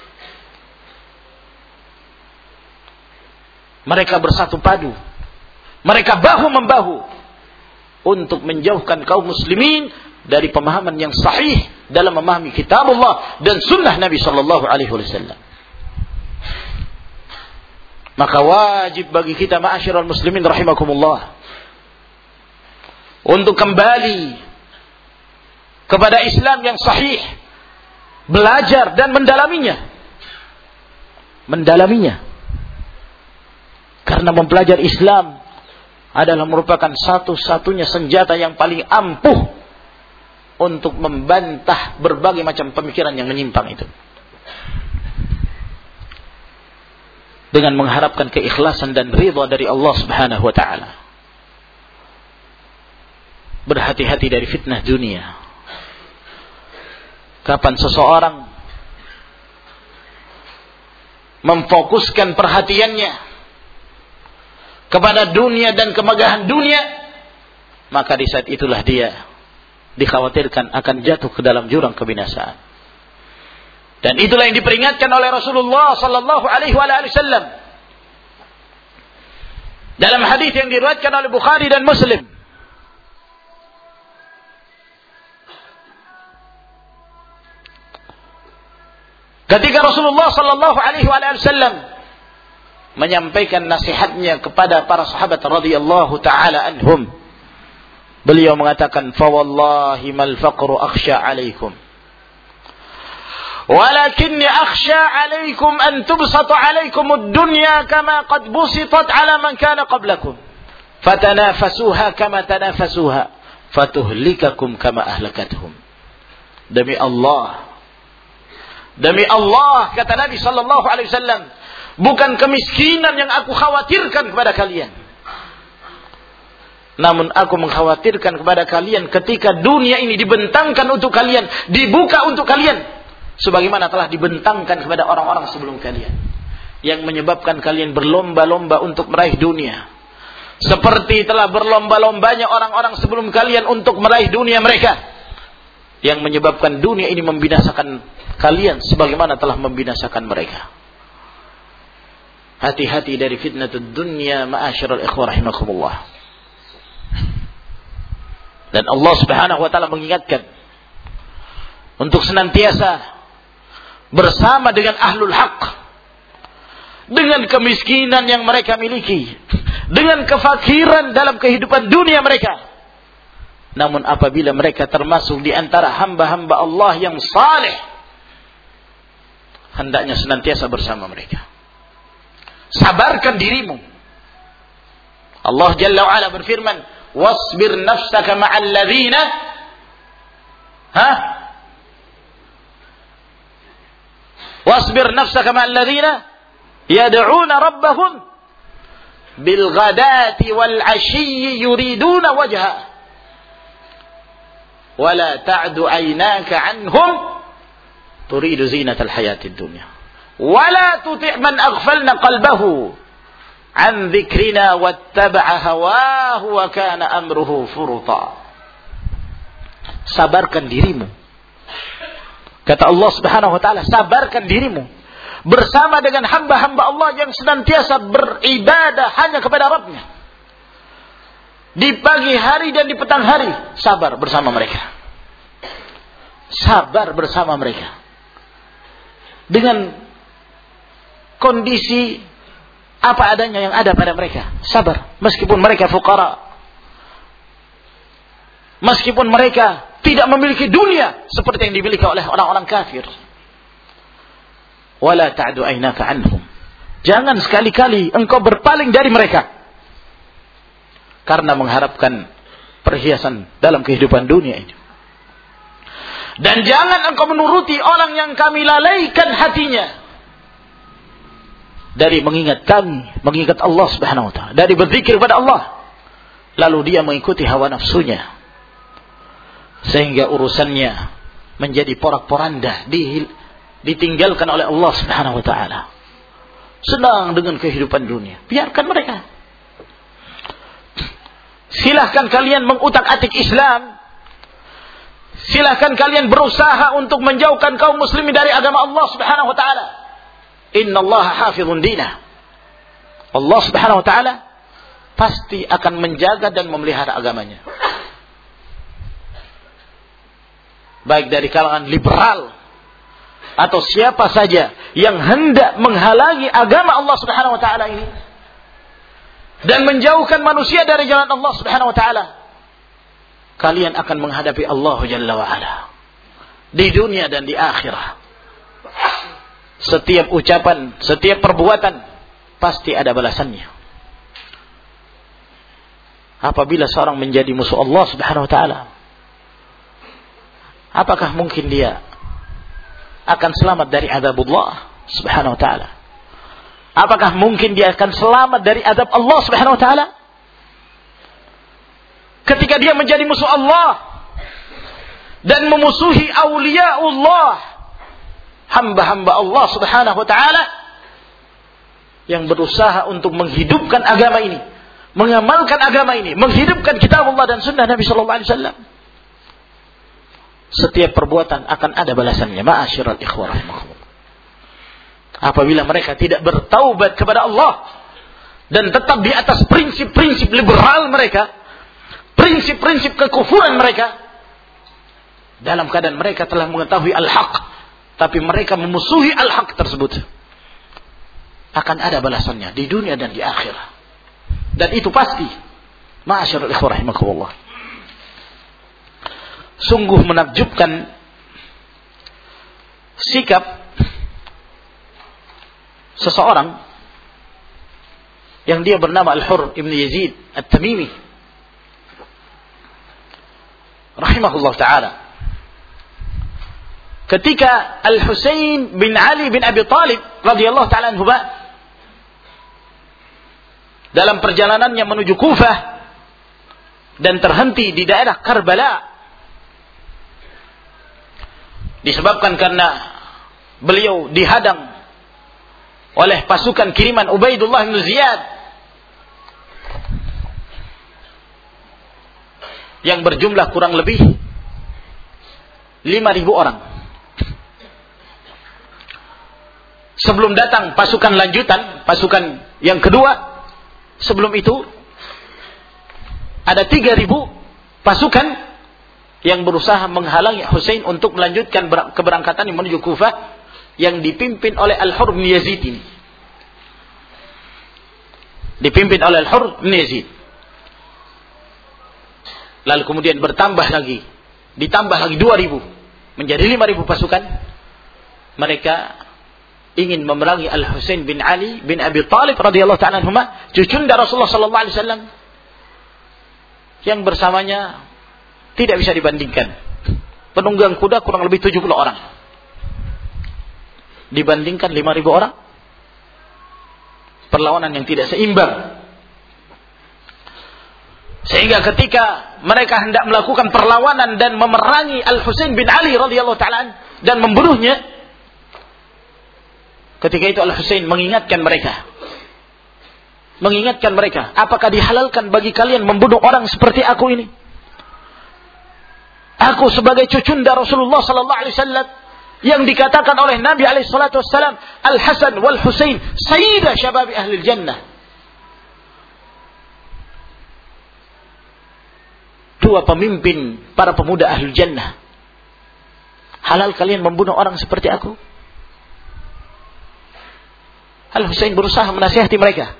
Mereka bersatu padu, mereka bahu-membahu untuk menjauhkan kaum muslimin dari pemahaman yang sahih dalam memahami kitabullah dan sunnah Nabi sallallahu alaihi wasallam. Maka wajib bagi kita ma'asyiral muslimin rahimakumullah untuk kembali kepada Islam yang sahih, belajar dan mendalaminya. Mendalaminya. Karena mempelajari Islam adalah merupakan satu-satunya senjata yang paling ampuh untuk membantah berbagai macam pemikiran yang menyimpang itu. Dengan mengharapkan keikhlasan dan ridha dari Allah Subhanahu wa taala. Berhati-hati dari fitnah dunia. Kapan seseorang memfokuskan perhatiannya kepada dunia dan kemegahan dunia, maka di saat itulah dia dikhawatirkan akan jatuh ke dalam jurang kebinasaan. Dan itulah yang diperingatkan oleh Rasulullah sallallahu alaihi wasallam Dalam hadis yang diriwayatkan oleh Bukhari dan Muslim, ketika Rasulullah sallallahu alaihi wasallam menyampaikan nasihatnya kepada para sahabat radhiyallahu taala anhum, beliau mengatakan, "Fa wallahi mal faqru akhsha 'alaikum, walakinni akhsha 'alaikum an tubsata 'alaikum ad-dunya kama qad busitat 'ala man kana qablakum, fatanafasuha kama tanafasuha, fatuhlikakum kama ahlakathum." Demi Allah, demi Allah, kata Nabi sallallahu alaihi wasallam, bukan kemiskinan yang aku khawatirkan kepada kalian, namun aku mengkhawatirkan kepada kalian ketika dunia ini dibentangkan untuk kalian, dibuka untuk kalian, sebagaimana telah dibentangkan kepada orang-orang sebelum kalian, yang menyebabkan kalian berlomba-lomba untuk meraih dunia, seperti telah berlomba-lombanya orang-orang sebelum kalian untuk meraih dunia mereka, yang menyebabkan dunia ini membinasakan kalian sebagaimana telah membinasakan mereka. Hati-hati dari fitnatud dunya, ma'asyiral ikhwah rahimakumullah. Dan Allah Subhanahu wa taala mengingatkan untuk senantiasa bersama dengan ahlul haq, dengan kemiskinan yang mereka miliki, dengan kefakiran dalam kehidupan dunia mereka. Namun apabila mereka termasuk di antara hamba-hamba Allah yang saleh, hendaknya senantiasa bersama mereka. Sabarkan dirimu. Allah Jalla wa'ala berfirman, "Wasbir nafsaka ma'al ladzina" ha? "Wasbir nafsaka ma'al ladzina yad'una rabbahum bil ghadati wal 'ashiyyi yuriduna wajha wa la ta'du 'aynaka 'anhum turidu zinatal hayatid dunya." Wala tuti' man aghfalna qalbahu an dzikrina wattaba'a hawahu wa kana amruhu furuta. Sabarkan dirimu, kata Allah Subhanahu wa taala, sabarkan dirimu bersama dengan hamba-hamba Allah yang senantiasa beribadah hanya kepada Rabb-Nya. Di pagi hari dan di petang hari, sabar bersama mereka. Sabar bersama mereka. Dengan kondisi apa adanya yang ada pada mereka, sabar. Meskipun mereka fuqara, meskipun mereka tidak memiliki dunia seperti yang dimiliki oleh orang-orang kafir. Wala ta'du aynaka anhum. Jangan sekali-kali engkau berpaling dari mereka karena mengharapkan perhiasan dalam kehidupan dunia ini. Dan jangan engkau menuruti orang yang kami lalaikan hatinya dari mengingat kami, mengingat Allah Subhanahu wa taala, dari berzikir kepada Allah, lalu dia mengikuti hawa nafsunya sehingga urusannya menjadi porak-poranda, ditinggalkan oleh Allah Subhanahu wa taala. Senang dengan kehidupan dunia, biarkan mereka. Silahkan kalian mengutak-atik Islam, silahkan kalian berusaha untuk menjauhkan kaum muslimin dari agama Allah Subhanahu wa taala. Innallaha hafizun dinah. Allah Subhanahu wa taala pasti akan menjaga dan memelihara agamanya. Baik dari kalangan liberal atau siapa saja yang hendak menghalangi agama Allah Subhanahu wa taala ini dan menjauhkan manusia dari jalan Allah Subhanahu wa taala, kalian akan menghadapi Allah Jalla wa ala di dunia dan di akhirat. Setiap ucapan, setiap perbuatan pasti ada balasannya. Apabila seorang menjadi musuh Allah Subhanahu wa taala, apakah mungkin dia akan selamat dari azabullah Subhanahu wa taala? Apakah mungkin dia akan selamat dari azab Allah Subhanahu wa taala? Ketika dia menjadi musuh Allah dan memusuhi aulia Allah, hamba-hamba Allah Subhanahu wa taala yang berusaha untuk menghidupkan agama ini, mengamalkan agama ini, menghidupkan kitab Allah dan sunnah Nabi sallallahu alaihi wasallam. Setiap perbuatan akan ada balasannya. Ma'asyiral ikhwah rahimakumullah. Apabila mereka tidak bertaubat kepada Allah dan tetap di atas prinsip-prinsip liberal mereka, prinsip-prinsip kekufuran mereka, dalam keadaan mereka telah mengetahui al-haq, tapi mereka memusuhi al-haq tersebut, akan ada balasannya di dunia dan di akhirat. Dan itu pasti. Ma'asyiral ikhwah rahimakumullah. Sungguh menakjubkan sikap seseorang yang dia bernama Al-Hurr ibn Yazid At-Tamimi rahimahullah ta'ala. Ketika Al-Husain bin Ali bin Abi Talib radhiyallahu ta'ala anhu dalam perjalanannya menuju Kufah dan terhenti di daerah Karbala, disebabkan karena beliau dihadang oleh pasukan kiriman Ubaidullah bin Ziyad yang berjumlah kurang lebih lima ribu orang. Sebelum datang pasukan lanjutan, pasukan yang kedua, sebelum itu ada tiga ribu pasukan yang berusaha menghalangi Husain untuk melanjutkan keberangkatan menuju Kufah yang dipimpin oleh Al-Hurr bin Yazid ini. Dipimpin oleh Al-Hurr bin Yazid. Lalu kemudian bertambah lagi, ditambah lagi dua ribu, menjadi lima ribu pasukan. Mereka ingin memerangi Al-Husain bin Ali bin Abi Talib radhiyallahu ta'ala anhuma, cucunda Rasulullah sallallahu alaihi wasallam, yang bersamanya tidak bisa dibandingkan. Penunggang kuda kurang lebih tujuh puluh orang. Dibandingkan lima ribu orang, perlawanan yang tidak seimbang. Sehingga ketika mereka hendak melakukan perlawanan dan memerangi Al-Husain bin Ali radhiyallahu ta'ala dan membunuhnya, ketika itu Al-Husain mengingatkan mereka. Mengingatkan mereka, apakah dihalalkan bagi kalian membunuh orang seperti aku ini? Aku sebagai cucunda Rasulullah sallallahu alaihi wasallam yang dikatakan oleh Nabi alaihi salatu wasallam, Al-Hasan wal Husain sayyida syababi ahli jannah. Dua pemimpin para pemuda ahli jannah. Halal kalian membunuh orang seperti aku? Al-Husain berusaha menasihati mereka.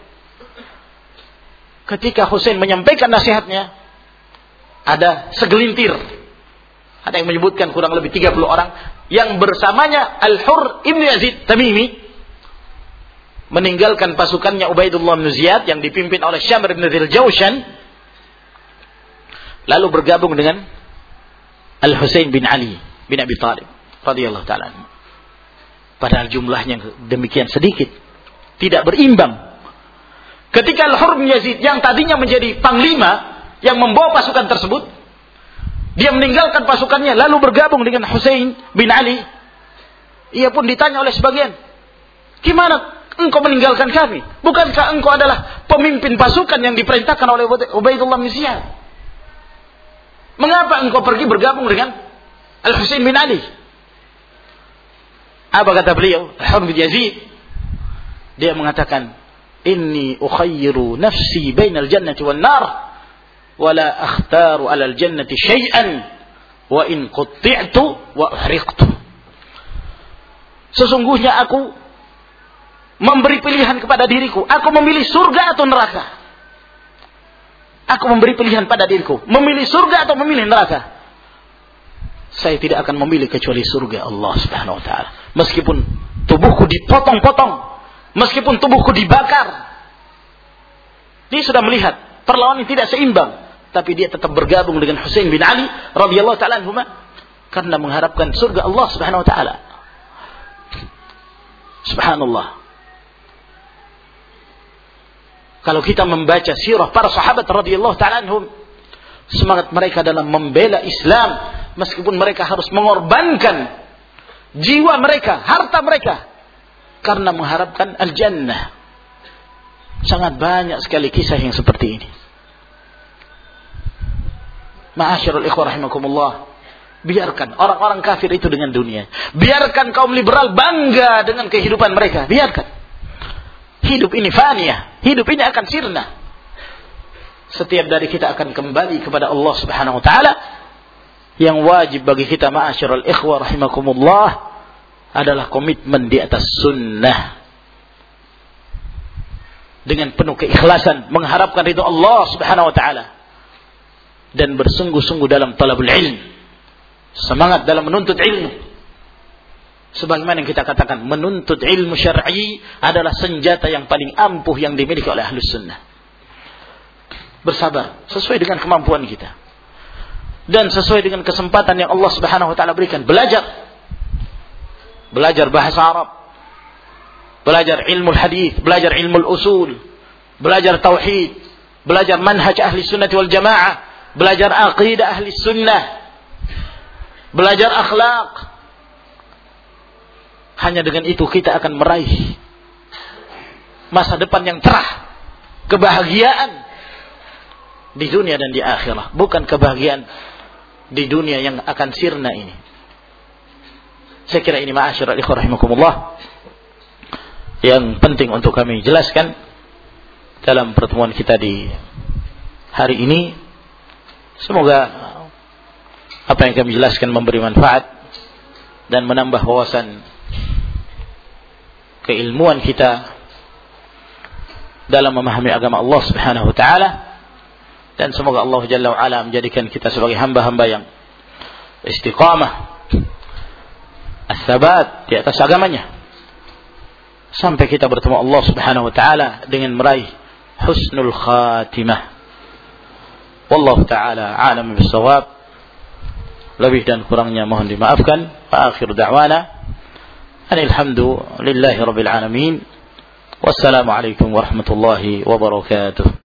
Ketika Husain menyampaikan nasihatnya, ada segelintir, ada yang menyebutkan kurang lebih tiga puluh orang yang bersamanya Al-Hurr ibn Yazid Tamimi meninggalkan pasukannya Ubaidullah bin Ziyad yang dipimpin oleh Syamr bin Dzil Jawshan, lalu bergabung dengan Al-Husain bin Ali bin Abi Talib radhiyallahu ta'ala. Padahal jumlahnya demikian sedikit, tidak berimbang. Ketika Al-Hurr bin Yazid yang tadinya menjadi panglima yang membawa pasukan tersebut, dia meninggalkan pasukannya lalu bergabung dengan Husain bin Ali. Ia pun ditanya oleh sebagian, "Gimana engkau meninggalkan kami? Bukankah engkau adalah pemimpin pasukan yang diperintahkan oleh Ubaidullah bin Ziyad? Mengapa engkau pergi bergabung dengan Al-Husain bin Ali?" Apa kata beliau? Al-Hurr bin Yazid, dia mengatakan, "Inni ukhayyiru nafsi bainal jannati wan nar wala akhtaru alal jannati syai'an wa in qutti'tu wa uhriqtu." Sesungguhnya aku memberi pilihan kepada diriku, aku memilih surga atau neraka. Aku memberi pilihan pada diriku, memilih surga atau memilih neraka. Saya tidak akan memilih kecuali surga Allah Subhanahu wa taala. Meskipun tubuhku dipotong-potong, meskipun tubuhku dibakar. Dia sudah melihat perlawanan tidak seimbang, tapi dia tetap bergabung dengan Husain bin Ali radhiyallahu ta'ala anhuma karena mengharapkan surga Allah Subhanahu wa taala. Subhanallah. Kalau kita membaca sirah para sahabat radhiyallahu ta'ala anhum, semangat mereka dalam membela Islam meskipun mereka harus mengorbankan jiwa mereka, harta mereka karena mengharapkan al-jannah. Sangat banyak sekali kisah yang seperti ini. Ma'asyiral ikhwah rahimakumullah, biarkan orang-orang kafir itu dengan dunia. Biarkan kaum liberal bangga dengan kehidupan mereka. Biarkan. Hidup ini faniyah, hidup ini akan sirna. Setiap dari kita akan kembali kepada Allah Subhanahu wa taala. Yang wajib bagi kita ma'asyiral ikhwah rahimakumullah adalah komitmen di atas sunnah. Dengan penuh keikhlasan mengharapkan ridha Allah Subhanahu wa taala dan bersungguh-sungguh dalam talabul ilm. Semangat dalam menuntut ilmu. Sebagaimana yang kita katakan, menuntut ilmu syar'i adalah senjata yang paling ampuh yang dimiliki oleh ahlus sunnah. Bersabar sesuai dengan kemampuan kita dan sesuai dengan kesempatan yang Allah Subhanahu wa taala berikan. Belajar. Belajar bahasa Arab, belajar ilmu hadis, belajar ilmu usul, belajar tauhid, belajar manhaj ahli sunnah wal jamaah, belajar aqidah ahli sunnah, belajar akhlak. Hanya dengan itu kita akan meraih masa depan yang cerah, kebahagiaan di dunia dan di akhirat, bukan kebahagiaan di dunia yang akan sirna ini. Saya kira ini ma'asyiral ikhwah rahimakumullah yang penting untuk kami jelaskan dalam pertemuan kita di hari ini. Semoga apa yang kami jelaskan memberi manfaat dan menambah wawasan keilmuan kita dalam memahami agama Allah Subhanahu wa taala, dan semoga Allah Jalla wa Ala menjadikan kita sebagai hamba-hamba yang istiqamah, as-sabat di atas agamanya sampai kita bertemu Allah Subhanahu wa taala dengan meraih husnul khatimah. Wallahu taala a'lam bis-shawab. Lebih dan kurangnya mohon dimaafkan. Fa akhir da'wana alhamdulillahi rabbil alamin. Wassalamu alaikum warahmatullahi wabarakatuh.